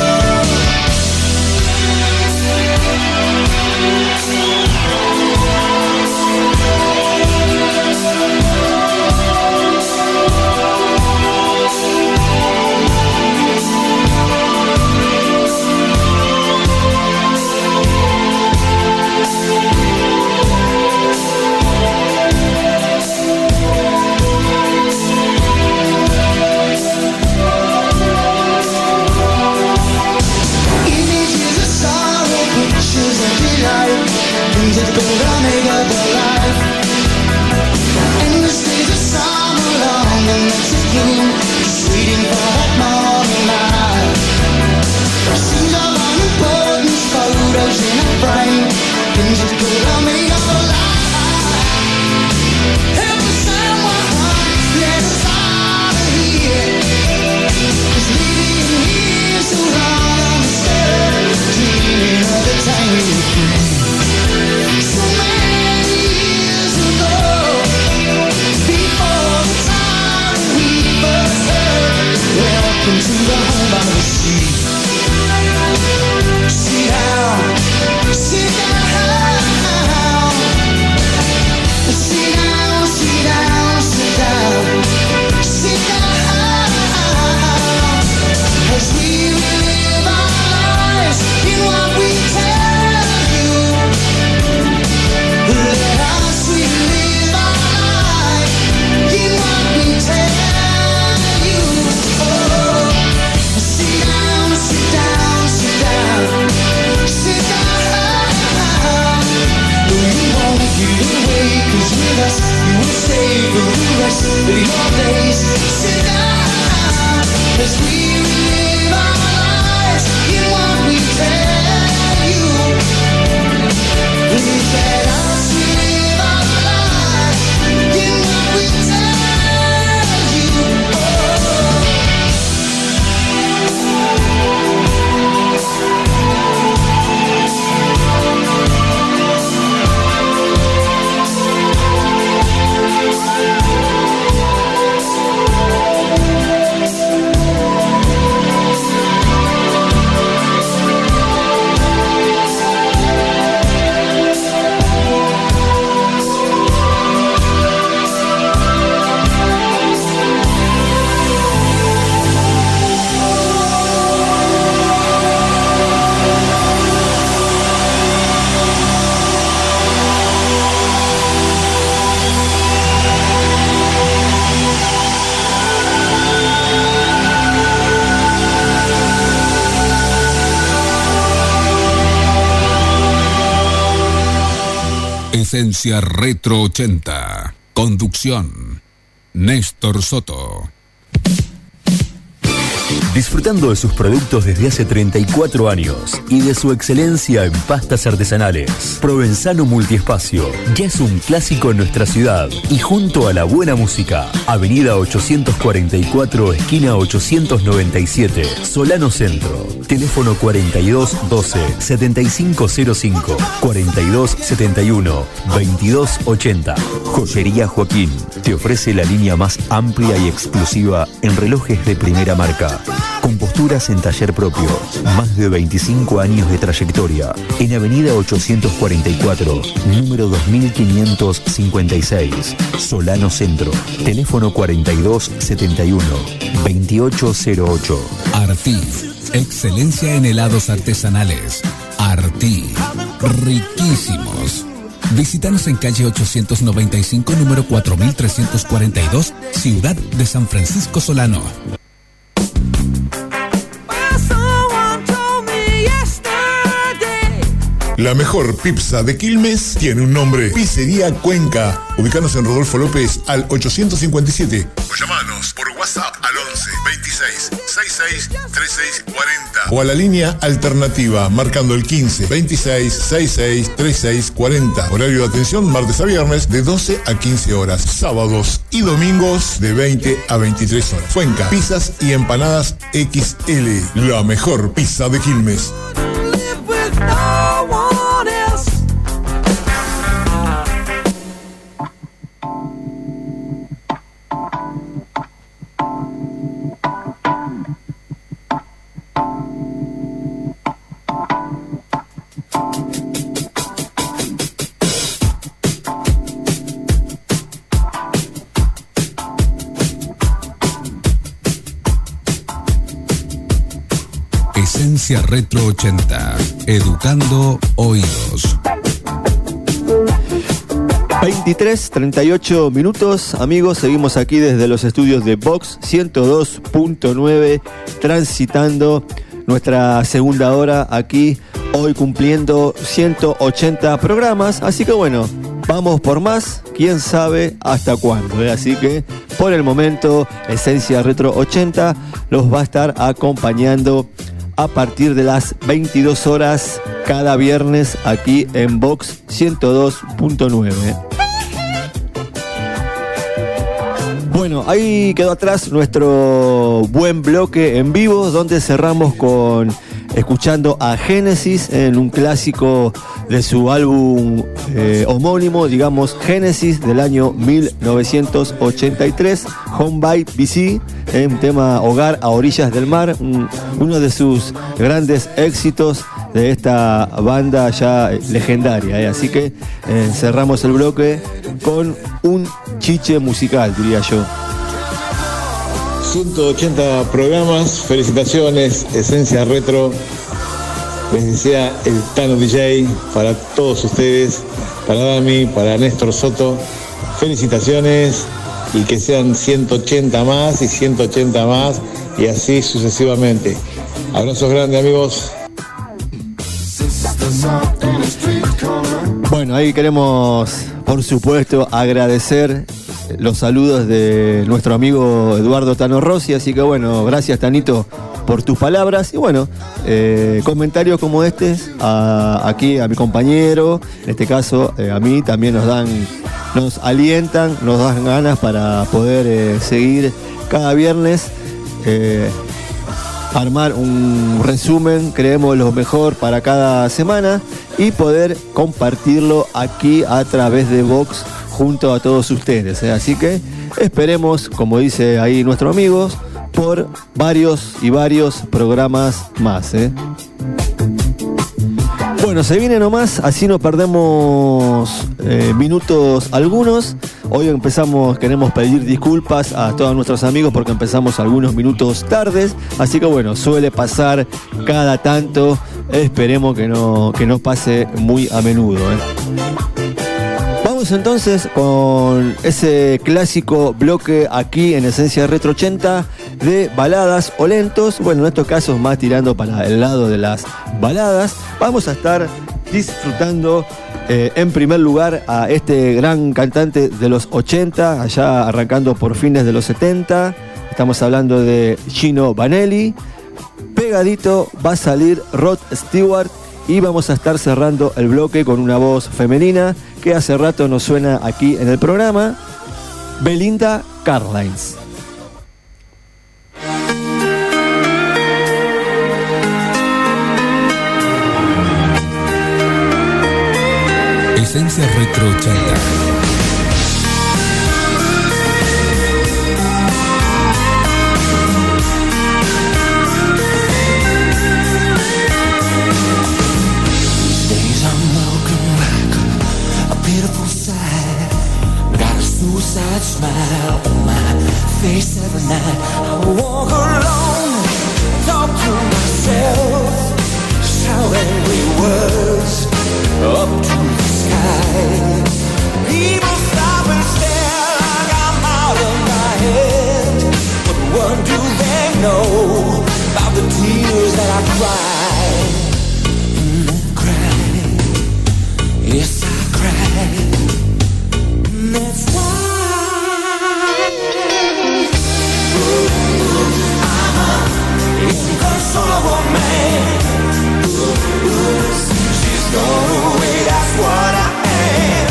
Images of sorrow, pictures of delight, things that go to make up a life. Endless days of summer long and nights of gloom, just waiting for that morning light. Scenes of unimportance, photos in a frame, things that go to make up a life. Help me someone, let us out of here. 'Cause living here so long undisturbed, dreaming of the time we were free. So many years ago, before the time we first heard, welcome to the home by the sea. Sit down, sit down, sit down, sit down, sit down, sit down. As we live our lives in what we tell you. Let us we live our life in what we tell you. Oh, sit down, sit down, sit down, sit down. No, you won't get away, 'cause with us you will stay for the rest of your days. Sit down, as we live our lives in what we tell you. Please let us live our lives in what we tell you. Oh. Esencia Retro ochenta. Conducción: Néstor Soto. disfrutando de sus productos desde hace treinta y cuatro años y de su excelencia en pastas artesanales. Provenzano Multiespacio ya es un clásico en nuestra ciudad y junto a la buena música. Avenida ochocientos cuarenta y cuatro, esquina ochocientos noventa y siete, Solano Centro. Teléfono cuarenta y dos doce, setenta y cinco cero cinco, cuarenta y dos setenta y uno, veintidós ochenta. Joyería Joaquín te ofrece la línea más amplia y exclusiva en relojes de primera marca, con posturas en taller propio, más de veinticinco años de trayectoria. En Avenida ochocientos cuarenta y cuatro, número dos mil quinientos cincuenta y seis, Solano Centro. Teléfono cuarenta y dos setenta y uno, veintiocho cero ocho. Artí, excelencia en helados artesanales. Artí, riquísimos. Visítanos en calle ochocientos noventa y cinco, número cuatro mil trescientos cuarenta y dos, Ciudad de San Francisco Solano. La mejor pizza de Quilmes tiene un nombre: Pizzería Cuenca. Ubícanos en Rodolfo López al ochocientos cincuenta y siete. O llamanos por WhatsApp al once, veintiséis, sesenta y seis, treinta y seis cuarenta. O a la línea alternativa marcando el quince, veintiséis, sesenta y seis, treinta y seis cuarenta. Horario de atención martes a viernes de doce a quince horas. Sábados y domingos de veinte a veintitrés horas. Cuenca, pizzas y empanadas equis ele. La mejor pizza de Quilmes. Esencia Retro ochenta, educando oídos. veintitrés, treinta y ocho minutos, amigos, seguimos aquí desde los estudios de Vox ciento dos punto nueve, transitando nuestra segunda hora aquí, hoy cumpliendo ciento ochenta programas, así que bueno, vamos por más, quién sabe hasta cuándo, ¿eh? Así que por el momento Esencia Retro ochenta los va a estar acompañando a partir de las veintidós horas cada viernes aquí en Vox ciento dos punto nueve. Bueno, ahí quedó atrás nuestro buen bloque en vivo, donde cerramos con escuchando a Génesis en un clásico de su álbum eh, homónimo, digamos Génesis, del año mil novecientos ochenta y tres, Home by B C, eh, un tema Hogar a orillas del mar, un, uno de sus grandes éxitos de esta banda ya legendaria, eh. Así que eh, cerramos el bloque con un chiche musical, diría yo. ciento ochenta programas, felicitaciones, Esencia Retro. Les desea el Tano D J para todos ustedes, para Dami, para Néstor Soto. Felicitaciones y que sean ciento ochenta más y ciento ochenta más y así sucesivamente. Abrazos grandes, amigos. Bueno, ahí queremos, por supuesto, agradecer los saludos de nuestro amigo Eduardo Tano Rossi, así que bueno, gracias Tanito por tus palabras y bueno, eh, comentarios como este a, aquí a mi compañero, en este caso eh, a mí también nos dan, nos alientan, nos dan ganas para poder eh, seguir cada viernes, eh, armar un resumen, creemos lo mejor para cada semana y poder compartirlo aquí a través de Vox junto a todos ustedes, ¿eh? Así que esperemos, como dice ahí nuestro amigo, por varios y varios programas más, ¿eh? Bueno, se viene nomás, así no perdemos eh, minutos algunos. Hoy empezamos, queremos pedir disculpas a todos nuestros amigos porque empezamos algunos minutos tardes, así que bueno, suele pasar cada tanto, esperemos que no, que no pase muy a menudo, ¿eh? Vamos entonces con ese clásico bloque aquí en Esencia Retro ochenta de baladas o lentos. Bueno, en estos casos más tirando para el lado de las baladas. Vamos a estar disfrutando eh, en primer lugar a este gran cantante de los ochenta, allá arrancando por fines de los setenta, Estamos hablando de Gino Vanelli. Pegadito va a salir Rod Stewart y vamos a estar cerrando el bloque con una voz femenina que hace rato nos suena aquí en el programa, Belinda Carlisle. Esencia Retro ochenta. Suicide smile on my face every night. I walk alone, talk to myself, shout angry words up to the sky. People stop and stare like I'm out of my head. But what do they know about the tears that I cry? And I cry, yes I cry. That's why I'm a inconsolable man. She's gone away, that's what I am.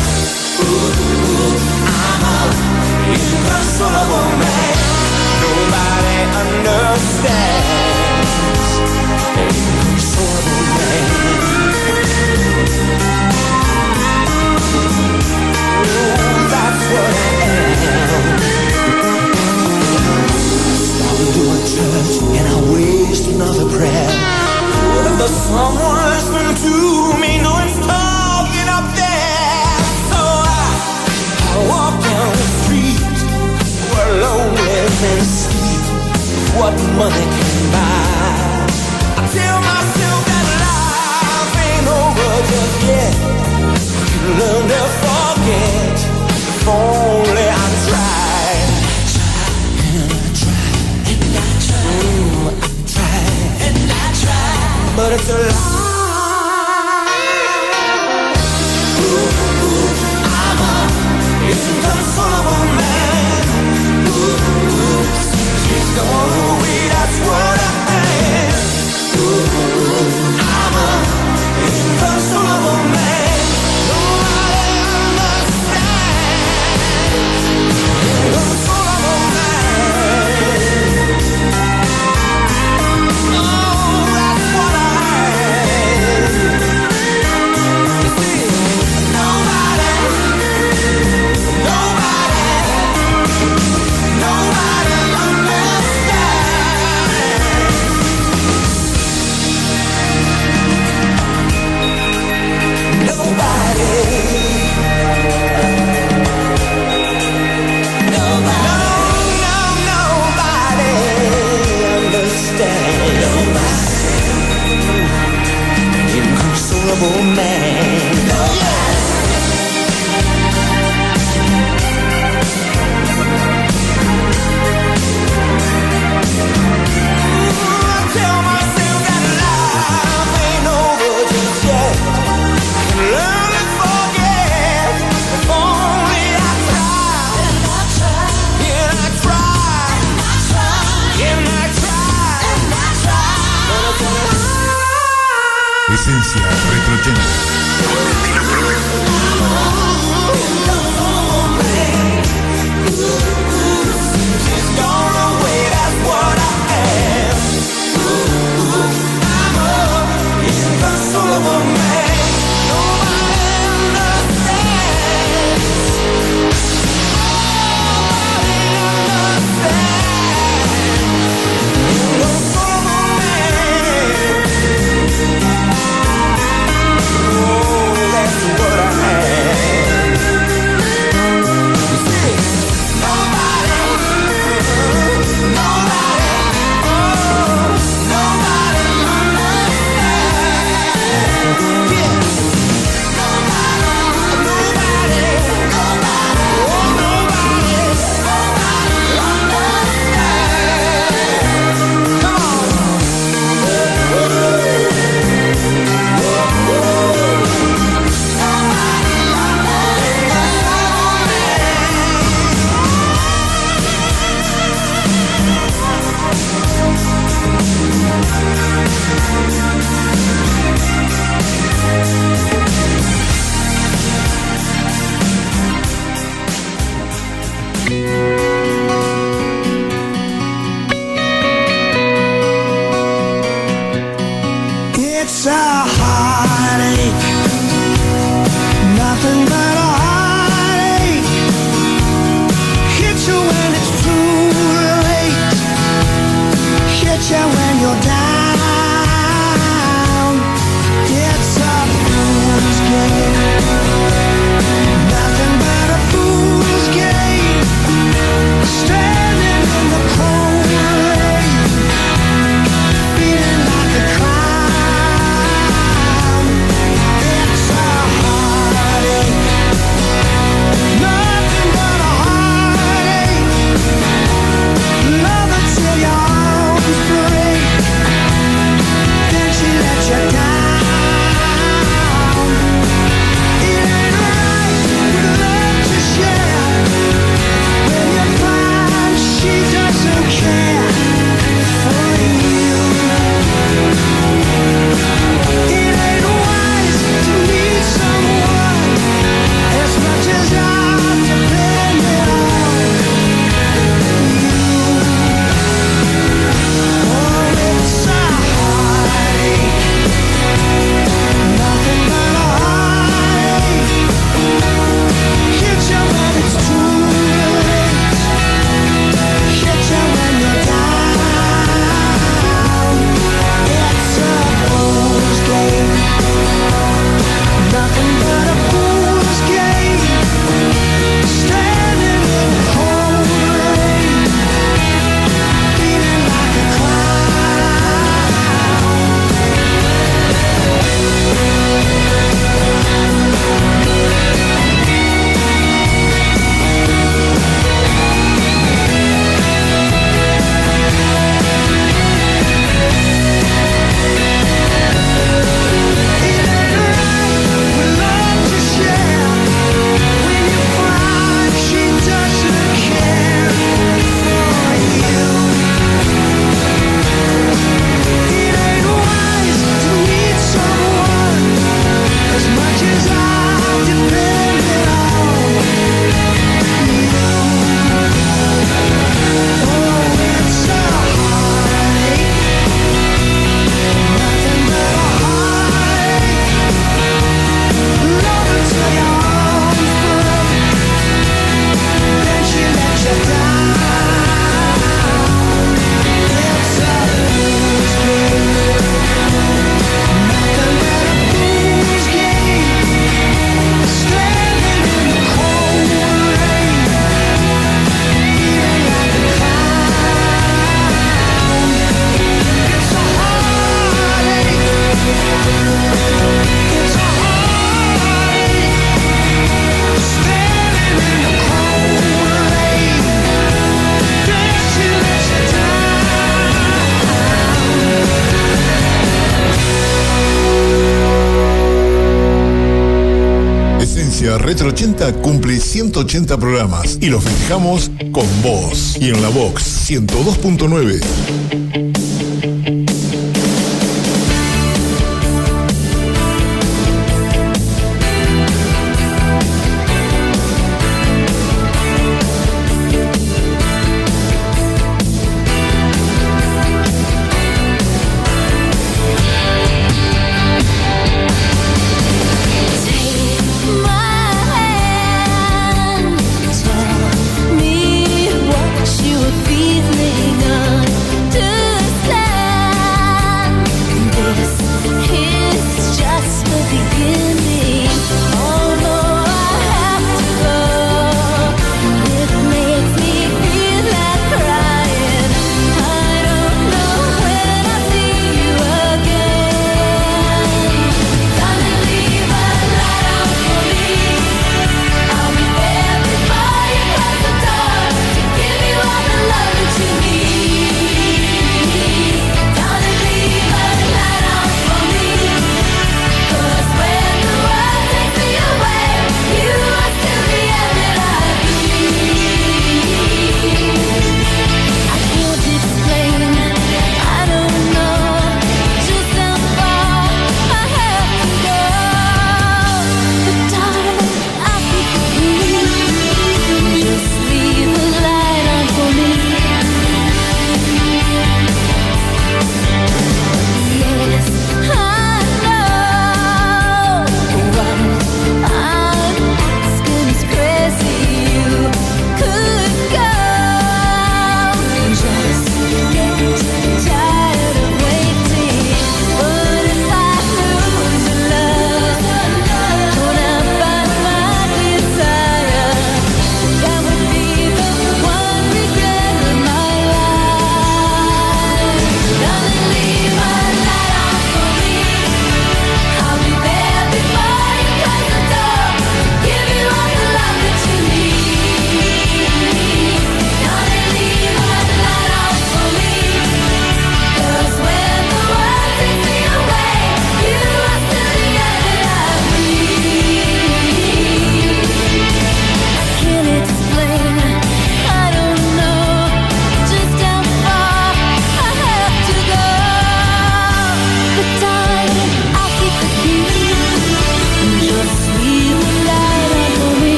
I'm a inconsolable man. Nobody understands. Inconsolable man. Oh, that's what I am. Stop into a church and I waste another prayer. What if there's someone listening to me? No, it's talking up there. So I, I walk down the street where lonely men sleep. What money can buy. I tell myself that life ain't over just yet. I can learn to forget. If only I tried. And I tried. And I tried. Mm, I tried. And I tried. But it's a lie. Ooh, ooh, I'm a inconsolable man. Ooh, ooh, she's gone away, that's what I am. Ooh, ooh, I'm a inconsolable man. Nobody understands. Inconsolable man. Oh, that's what I am. You see, nobody, nobody, nobody understands. Inconsolable man. I tell myself that life ain't over just yet. Learn to forget. If only I tried. And I tried. And I tried. And I tried. And I tried. But it's a lie. Esencia Retro ochenta. Un estilo propio. She's gone away, that's what I am. I'm a inconsolable man. Nobody understands. Nobody understands. Inconsolable man. Oh, that's what I am. It's a heartache, nothing but a heartache. Hits you when it's too late, hits you when you're down. It's a fool's game, nothing but a fool's game. Standing in the cold rain, feeling like a clown. It's a heartache, nothing but a heartache. Love until your arms break, then she lets you down. It ain't right with love to share, when you find she doesn't care for you. It ain't wise to need someone as much as I'm dependent on you. Oh, it's a heartache, nothing but a heartache. Hits you when it's too late, hits you when you're down. It's a fool's game, nothing but a fool's game. Standing in the cold rain, feeling like a clown. It ain't right with love to share, when you find she doesn't care for you. It ain't wise to need someone as much as I'm dependent on you. Oh, it's a heartache, nothing but a heartache. Love until your arms break, then she lets you down. It's a fool's game, nothing but a fool's game. Standing in the cold rain, feeling like a clown. It's a heartache, it's a heartache. Standing in the cold rain, then she lets you down. Esencia Retro ochenta cumple ciento ochenta programas y lo festejamos con vos y en la Vox ciento dos punto nueve. Tell me what you were feeling under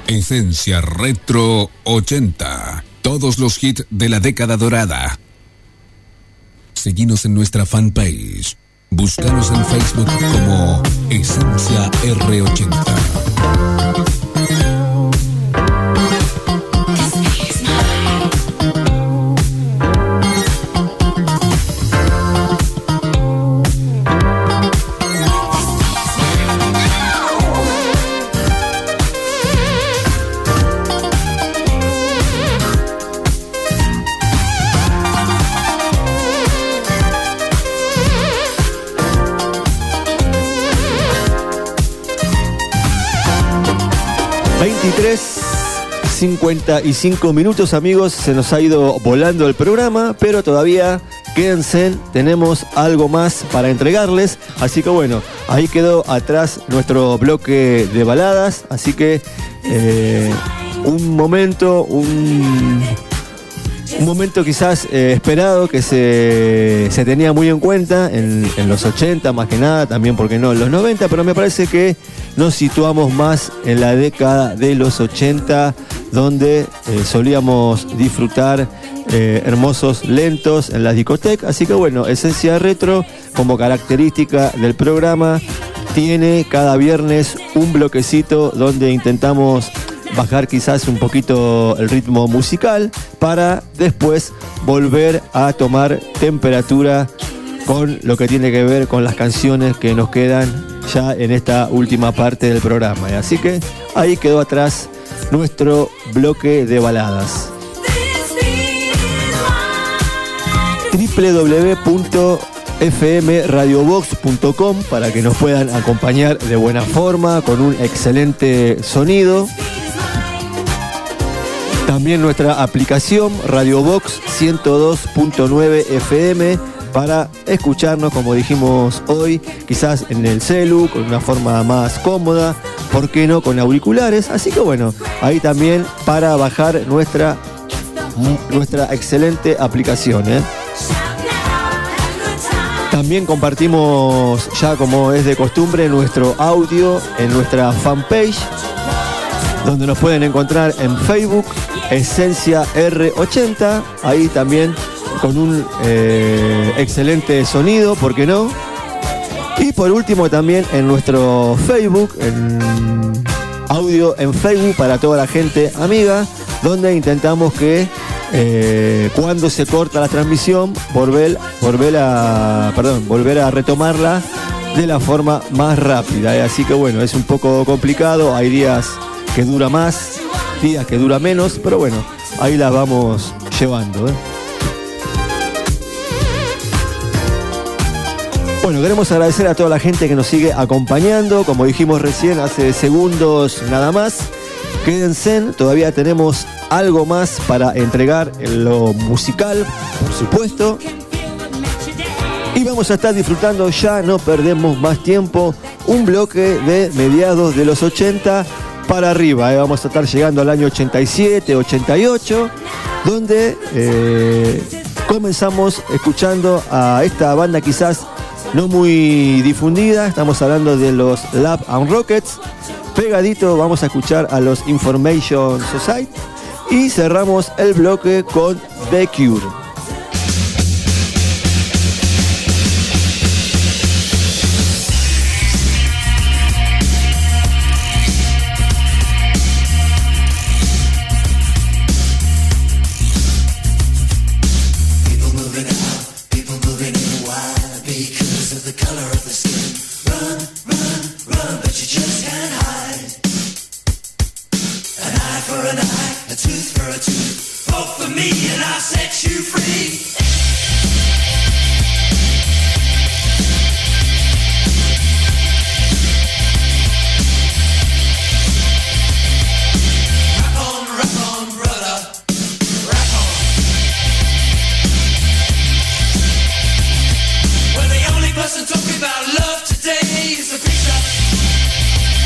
Esencia Retro ochenta. Todos los hits de la década dorada. Seguinos en nuestra fanpage. Búscanos en Facebook como Esencia R ochenta. veintitrés cincuenta y cinco minutos, amigos, se nos ha ido volando el programa, pero todavía quédense, tenemos algo más para entregarles, así que bueno, ahí quedó atrás nuestro bloque de baladas, así que eh, un momento, un, un momento quizás eh, esperado que se, se tenía muy en cuenta en, en los ochenta más que nada, también porque no en los noventa, pero me parece que nos situamos más en la década de los ochenta, donde eh, solíamos disfrutar eh, hermosos lentos en las discotecas. Así que bueno, Esencia Retro, como característica del programa, tiene cada viernes un bloquecito donde intentamos bajar quizás un poquito el ritmo musical para después volver a tomar temperatura con lo que tiene que ver con las canciones que nos quedan ya en esta última parte del programa. Así que ahí quedó atrás nuestro bloque de baladas. doble u doble u doble u punto f m radio box punto com para que nos puedan acompañar de buena forma con un excelente sonido. También nuestra aplicación Radio Box ciento dos punto nueve F M para escucharnos, como dijimos hoy, quizás en el celu, con una forma más cómoda, ¿por qué no con auriculares? Así que bueno, ahí también para bajar nuestra, nuestra excelente aplicación, ¿eh? También compartimos, ya como es de costumbre, nuestro audio en nuestra fanpage, donde nos pueden encontrar en Facebook, Esencia R ochenta, ahí también con un eh, excelente sonido, ¿por qué no? Y por último también en nuestro Facebook, en audio en Facebook para toda la gente amiga, donde intentamos que eh, cuando se corta la transmisión, volver, volver a, perdón, volver a retomarla de la forma más rápida, ¿eh? Así que bueno, es un poco complicado, hay días que dura más, días que dura menos, pero bueno, ahí las vamos llevando, ¿eh? Bueno, queremos agradecer a toda la gente que nos sigue acompañando, como dijimos recién, hace segundos nada más. Quédense, todavía tenemos algo más para entregar en lo musical, por supuesto. Y vamos a estar disfrutando, ya no perdemos más tiempo, un bloque de mediados de los ochenta para arriba, ¿eh? Vamos a estar llegando al año ochenta y siete, ochenta y ocho, donde eh, comenzamos escuchando a esta banda quizás no muy difundida, estamos hablando de los Love and Rockets. Pegadito vamos a escuchar a los Information Society y cerramos el bloque con The Cure. Person talking about love today is a picture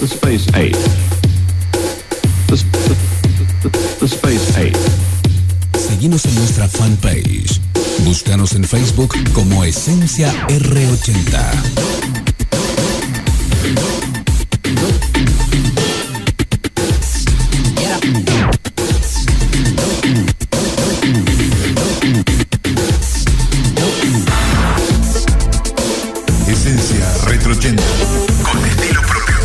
the space eight. The, the, the, the space eight. Seguinos en nuestra fanpage. Búscanos en Facebook como Esencia R ochenta. Esencia Retro ochenta, con estilo propio.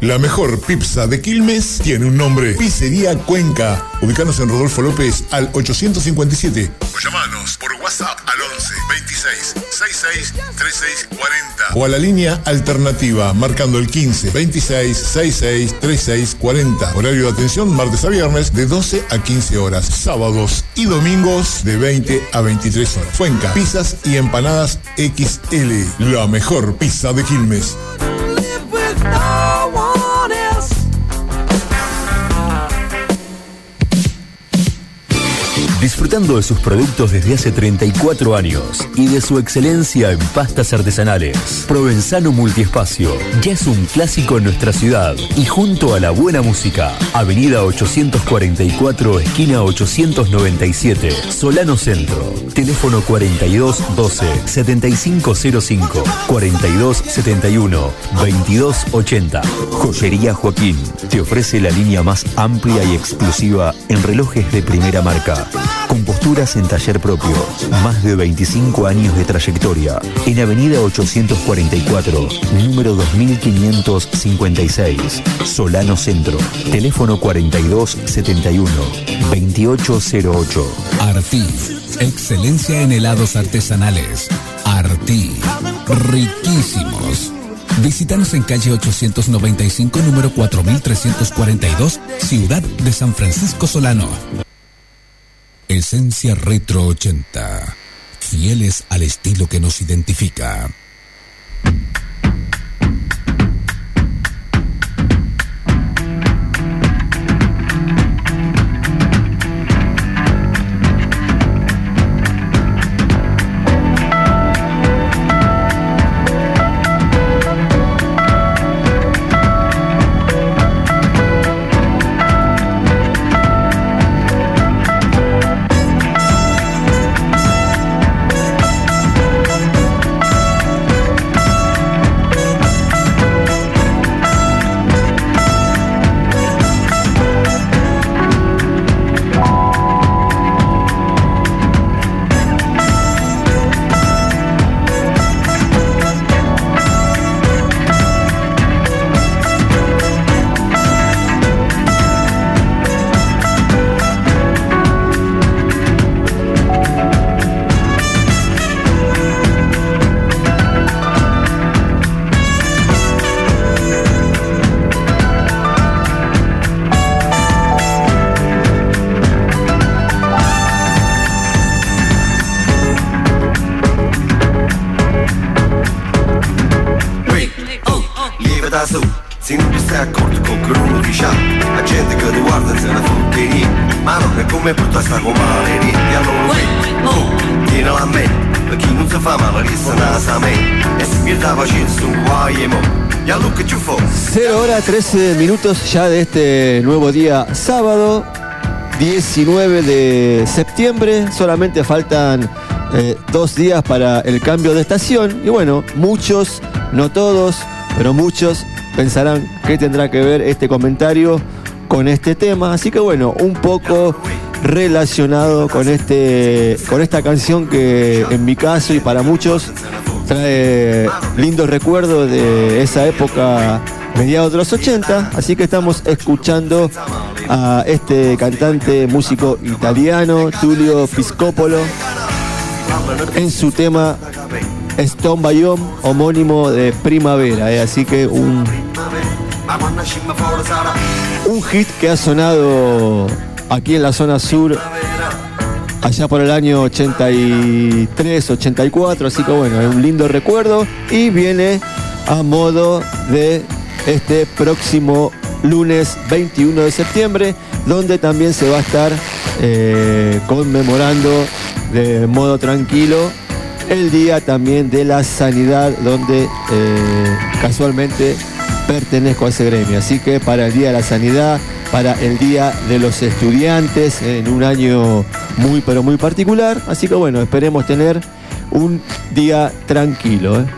La mejor pizza de Quilmes tiene un nombre: Pizzería Cuenca. Ubicanos en Rodolfo López al ochocientos cincuenta y siete o llamanos por WhatsApp al once veintiséis sesenta y seis treinta y seis cuarenta o a la línea alternativa marcando el quince veintiséis sesenta y seis treinta y seis cuarenta. Horario de atención martes a viernes de doce a quince horas, sábados y domingos de veinte a veintitrés horas. Cuenca, pizzas y empanadas equis ele, la mejor pizza de Quilmes. Disfrutando de sus productos desde hace treinta y cuatro años y de su excelencia en pastas artesanales, Provenzano Multiespacio ya es un clásico en nuestra ciudad y junto a la buena música, Avenida ochocientos cuarenta y cuatro, esquina ochocientos noventa y siete, Solano Centro. Teléfono cuarenta y dos doce setenta y cinco cero cinco, cuarenta y dos setenta y uno veintidós ochenta. Joyería Joaquín te ofrece la línea más amplia y exclusiva en relojes de primera marca, con posturas en taller propio, más de veinticinco años de trayectoria, en Avenida ochocientos cuarenta y cuatro, número dos mil quinientos cincuenta y seis, Solano Centro. Teléfono cuarenta y dos setenta y uno veintiocho cero ocho. Artí, excelencia en helados artesanales. Artí, riquísimos. Visítanos en calle ochocientos noventa y cinco, número cuatro mil trescientos cuarenta y dos, Ciudad de San Francisco Solano. Esencia Retro ochenta, fieles al estilo que nos identifica. cero hora trece minutos ya de este nuevo día sábado diecinueve de septiembre. Solamente faltan eh, dos días para el cambio de estación y bueno, muchos, no todos, pero muchos pensarán qué tendrá que ver este comentario con este tema, así que bueno, un poco relacionado con este con esta canción que en mi caso y para muchos trae lindos recuerdos de esa época, mediados de los ochenta, así que estamos escuchando a este cantante, músico italiano, Tullio Piscopolo, en su tema Stone Bayom, homónimo de Primavera, eh, así que un, un hit que ha sonado aquí en la zona sur allá por el año ochenta y tres, ochenta y cuatro, así que bueno, es un lindo recuerdo y viene a modo de este próximo lunes veintiuno de septiembre, donde también se va a estar eh, conmemorando de modo tranquilo el día también de la sanidad, donde eh, casualmente pertenezco a ese gremio, así que para el día de la sanidad, para el Día de los Estudiantes, en un año muy pero muy particular. Así que bueno, esperemos tener un día tranquilo, ¿eh?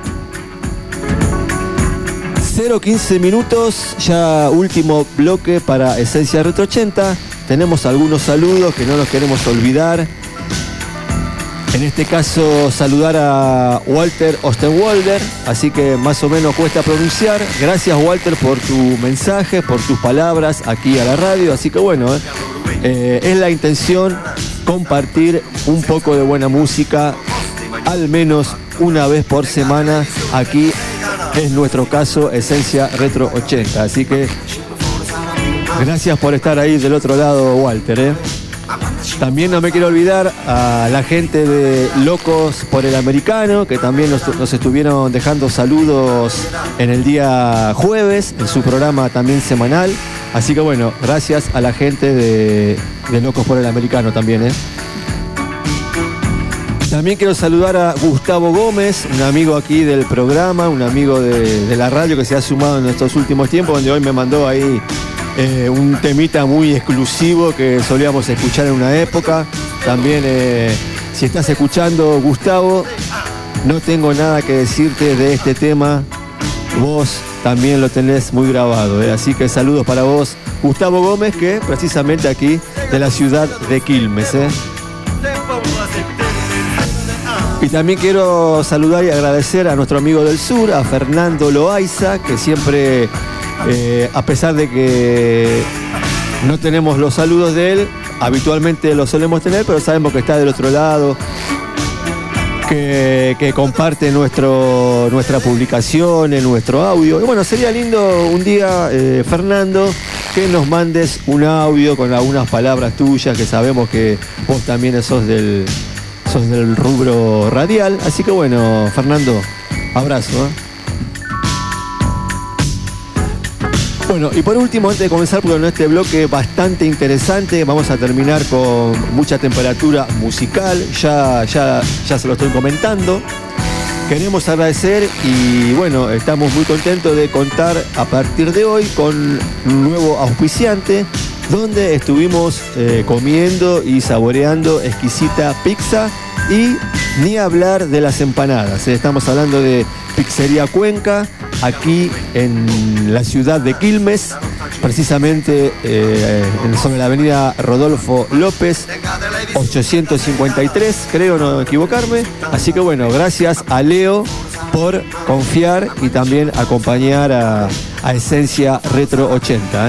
cero quince minutos, ya último bloque para Esencia Retro ochenta. Tenemos algunos saludos que no nos queremos olvidar. En este caso, saludar a Walter Osterwalder, así que más o menos cuesta pronunciar. Gracias, Walter, por tu mensaje, por tus palabras aquí a la radio. Así que bueno, eh, eh, es la intención compartir un poco de buena música, al menos una vez por semana. Aquí es nuestro caso, Esencia Retro ochenta. Así que gracias por estar ahí del otro lado, Walter, ¿eh? También no me quiero olvidar a la gente de Locos por el Americano, que también nos, nos estuvieron dejando saludos en el día jueves, en su programa también semanal. Así que bueno, gracias a la gente de, de Locos por el Americano también, ¿eh? También quiero saludar a Gustavo Gómez, un amigo aquí del programa, un amigo de, de la radio que se ha sumado en estos últimos tiempos, donde hoy me mandó ahí Eh, un temita muy exclusivo que solíamos escuchar en una época. También, eh, si estás escuchando, Gustavo, no tengo nada que decirte de este tema. Vos también lo tenés muy grabado, eh. Así que saludos para vos, Gustavo Gómez, que precisamente aquí de la ciudad de Quilmes, eh. Y también quiero saludar y agradecer a nuestro amigo del sur, a Fernando Loaiza, que siempre, eh, a pesar de que no tenemos los saludos de él, habitualmente los solemos tener, pero sabemos que está del otro lado, que, que comparte nuestro, nuestra publicación, nuestro audio. Y bueno, sería lindo un día, eh, Fernando, que nos mandes un audio con algunas palabras tuyas, que sabemos que vos también sos del... del rubro radial, así que bueno, Fernando, abrazo, ¿eh? Bueno, y por último, antes de comenzar con este bloque bastante interesante, vamos a terminar con mucha temperatura musical, ya, ya, ya se lo estoy comentando. Queremos agradecer y bueno, estamos muy contentos de contar a partir de hoy con un nuevo auspiciante, donde estuvimos eh, comiendo y saboreando exquisita pizza, y ni hablar de las empanadas. Estamos hablando de Pizzería Cuenca, aquí en la ciudad de Quilmes, precisamente eh, sobre la avenida Rodolfo López, ochocientos cincuenta y tres, creo no equivocarme. Así que bueno, gracias a Leo por confiar y también acompañar a, a Esencia Retro ochenta, ¿eh?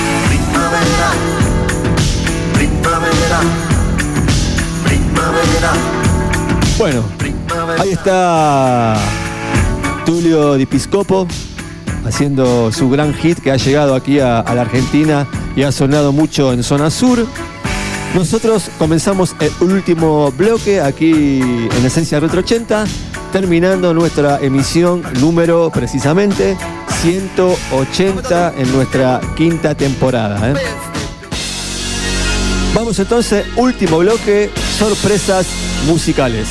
Bueno, ahí está Tulio Di Piscopo haciendo su gran hit que ha llegado aquí a, a la Argentina y ha sonado mucho en zona sur. Nosotros comenzamos el último bloque aquí en Esencia Retro ochenta, terminando nuestra emisión número precisamente ciento ochenta en nuestra quinta temporada, ¿eh? Vamos entonces, último bloque, sorpresas musicales.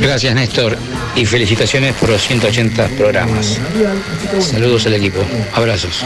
Gracias, Néstor, y felicitaciones por los ciento ochenta programas. Saludos al equipo. Abrazos.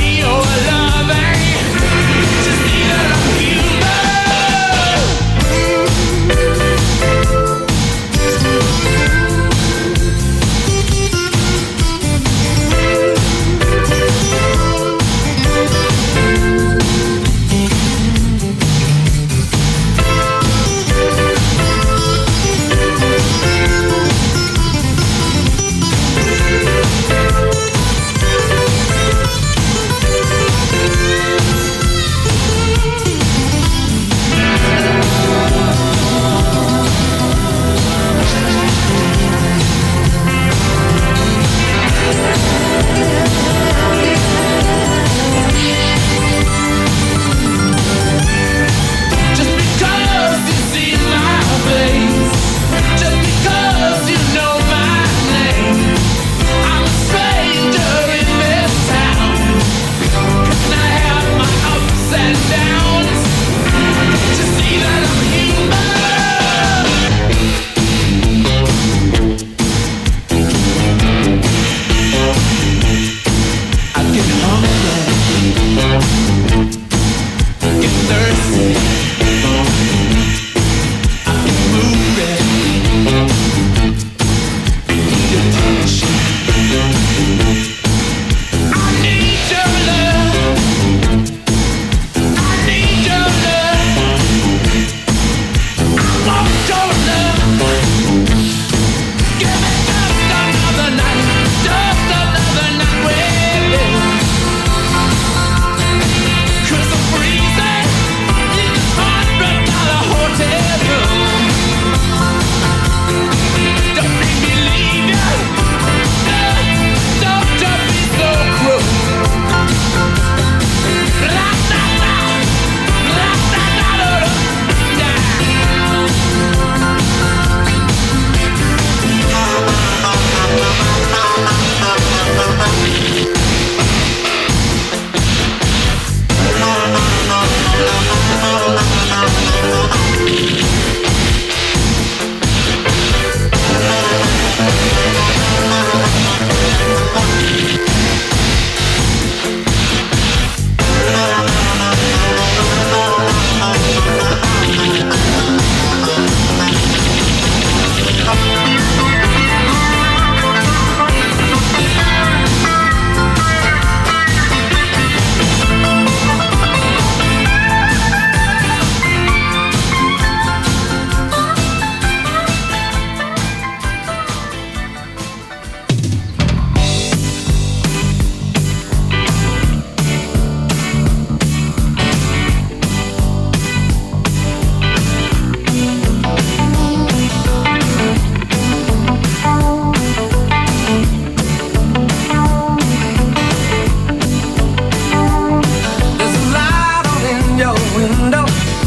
Just need a love you.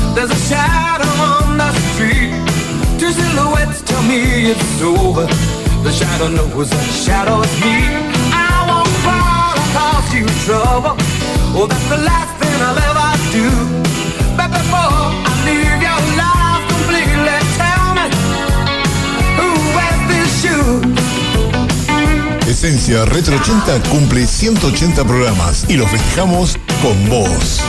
There's a shadow on the street. Two silhouettes tell me it's over. The shadow knows the shadow is me. I won't fall or cause you trouble. Oh, that's the last thing I'll ever do. But before I leave your life completely, tell me who wears these shoes. Esencia Retro ochenta cumple ciento ochenta programas y los festejamos con vos.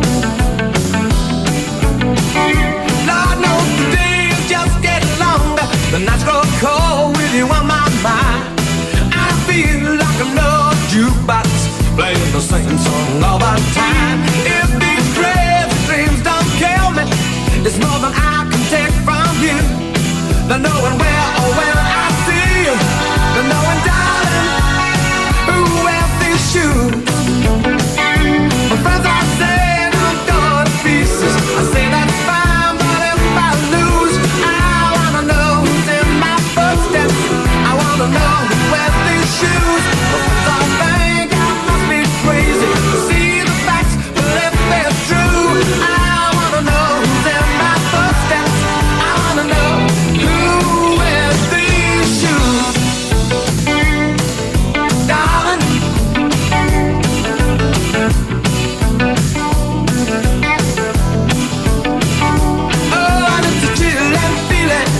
The nights grow cold with you on my mind. I feel like I'm no jukebox, playing the same song all the time. If these crazy dreams don't kill me, it's more than I can take from you. The knowing where or when I see you, the knowing, darling, who wears these shoes. My friends are saying I'm going to pieces. I say that's fine, but if I lose, I wanna know. I wanna know who wears these shoes. But I think I must be crazy to see the facts, but if they're true, I wanna know who's in my footsteps. I wanna know who wears these shoes, darling. Oh, I need to chill and feel it.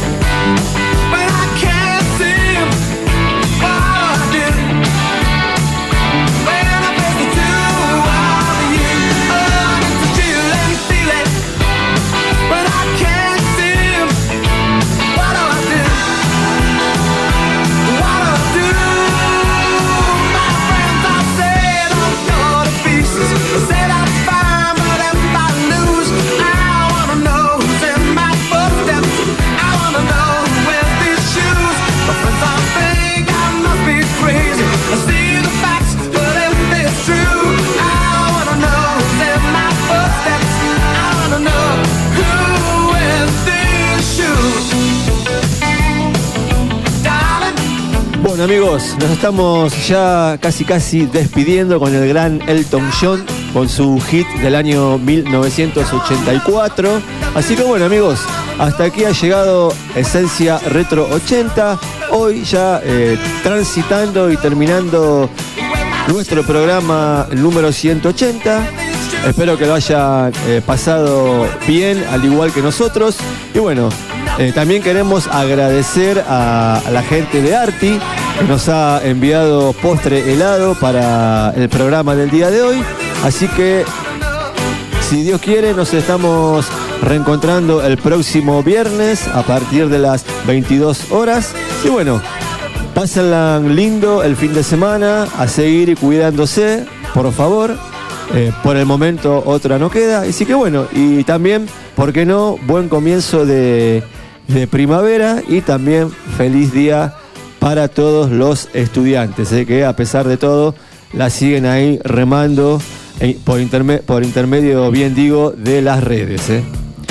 Bueno amigos, nos estamos ya casi casi despidiendo con el gran Elton John, con su hit del año mil novecientos ochenta y cuatro. Así que bueno amigos, hasta aquí ha llegado Esencia Retro ochenta. Hoy ya eh, transitando y terminando nuestro programa número ciento ochenta. Espero que lo hayan eh, pasado bien, al igual que nosotros. Y bueno, eh, también queremos agradecer a, a la gente de Arti, que nos ha enviado postre helado para el programa del día de hoy. Así que, si Dios quiere, nos estamos reencontrando el próximo viernes a partir de las veintidós horas. Y bueno, pásenla lindo el fin de semana, a seguir cuidándose, por favor. Eh, por el momento otra no queda. Así que bueno, y también, ¿por qué no? Buen comienzo de, de primavera y también feliz día para todos los estudiantes, eh, que a pesar de todo la siguen ahí remando eh, por, interme- por intermedio, bien digo, de las redes. Eh.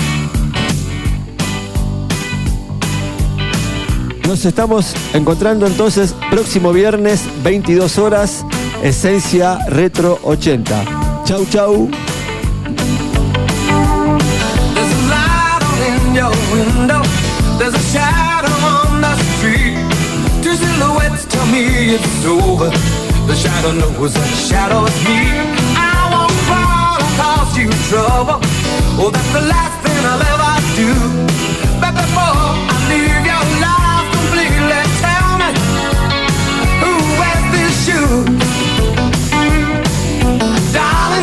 Nos estamos encontrando entonces próximo viernes, veintidós horas, Esencia Retro ochenta. Chau, chau. There's a light on in your window. There's a shadow on the street. Two silhouettes tell me it's over. The shadow knows the shadow is me. I won't fall or cause you trouble. Oh, that's the last thing I'll ever do. But before I leave your life completely, tell me who wears these shoes, darling.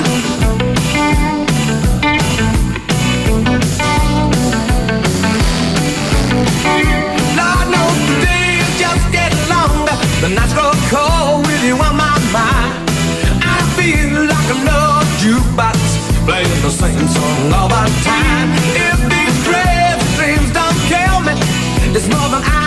Lord knows the days just get longer. The nights grow cold with you on my mind. I feel like I'm no jukebox, playing the same song all the time. If these crazy dreams don't kill me, it's more than I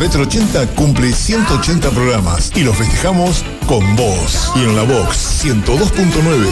Retro ochenta cumple ciento ochenta programas y los festejamos con vos. Y en la Vox ciento dos punto nueve.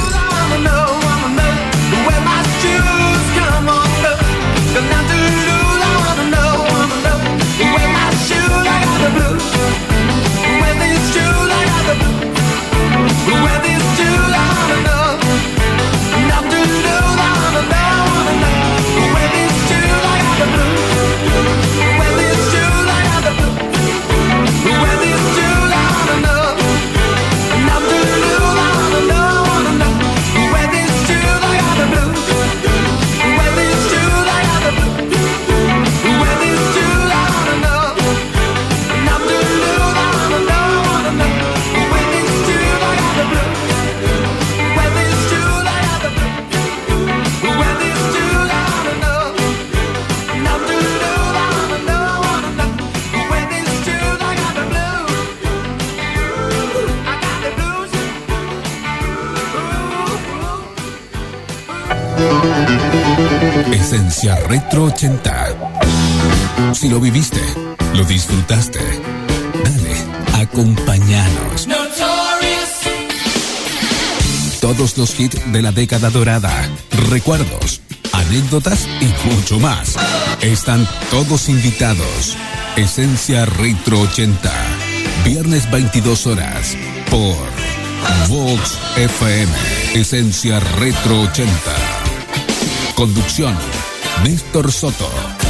Esencia Retro ochenta. Si lo viviste, lo disfrutaste. Dale, acompáñanos. Todos los hits de la década dorada, recuerdos, anécdotas y mucho más. Están todos invitados. Esencia Retro ochenta. Viernes veintidós horas por Vox F M. Esencia Retro ochenta. Conducción, Néstor Soto.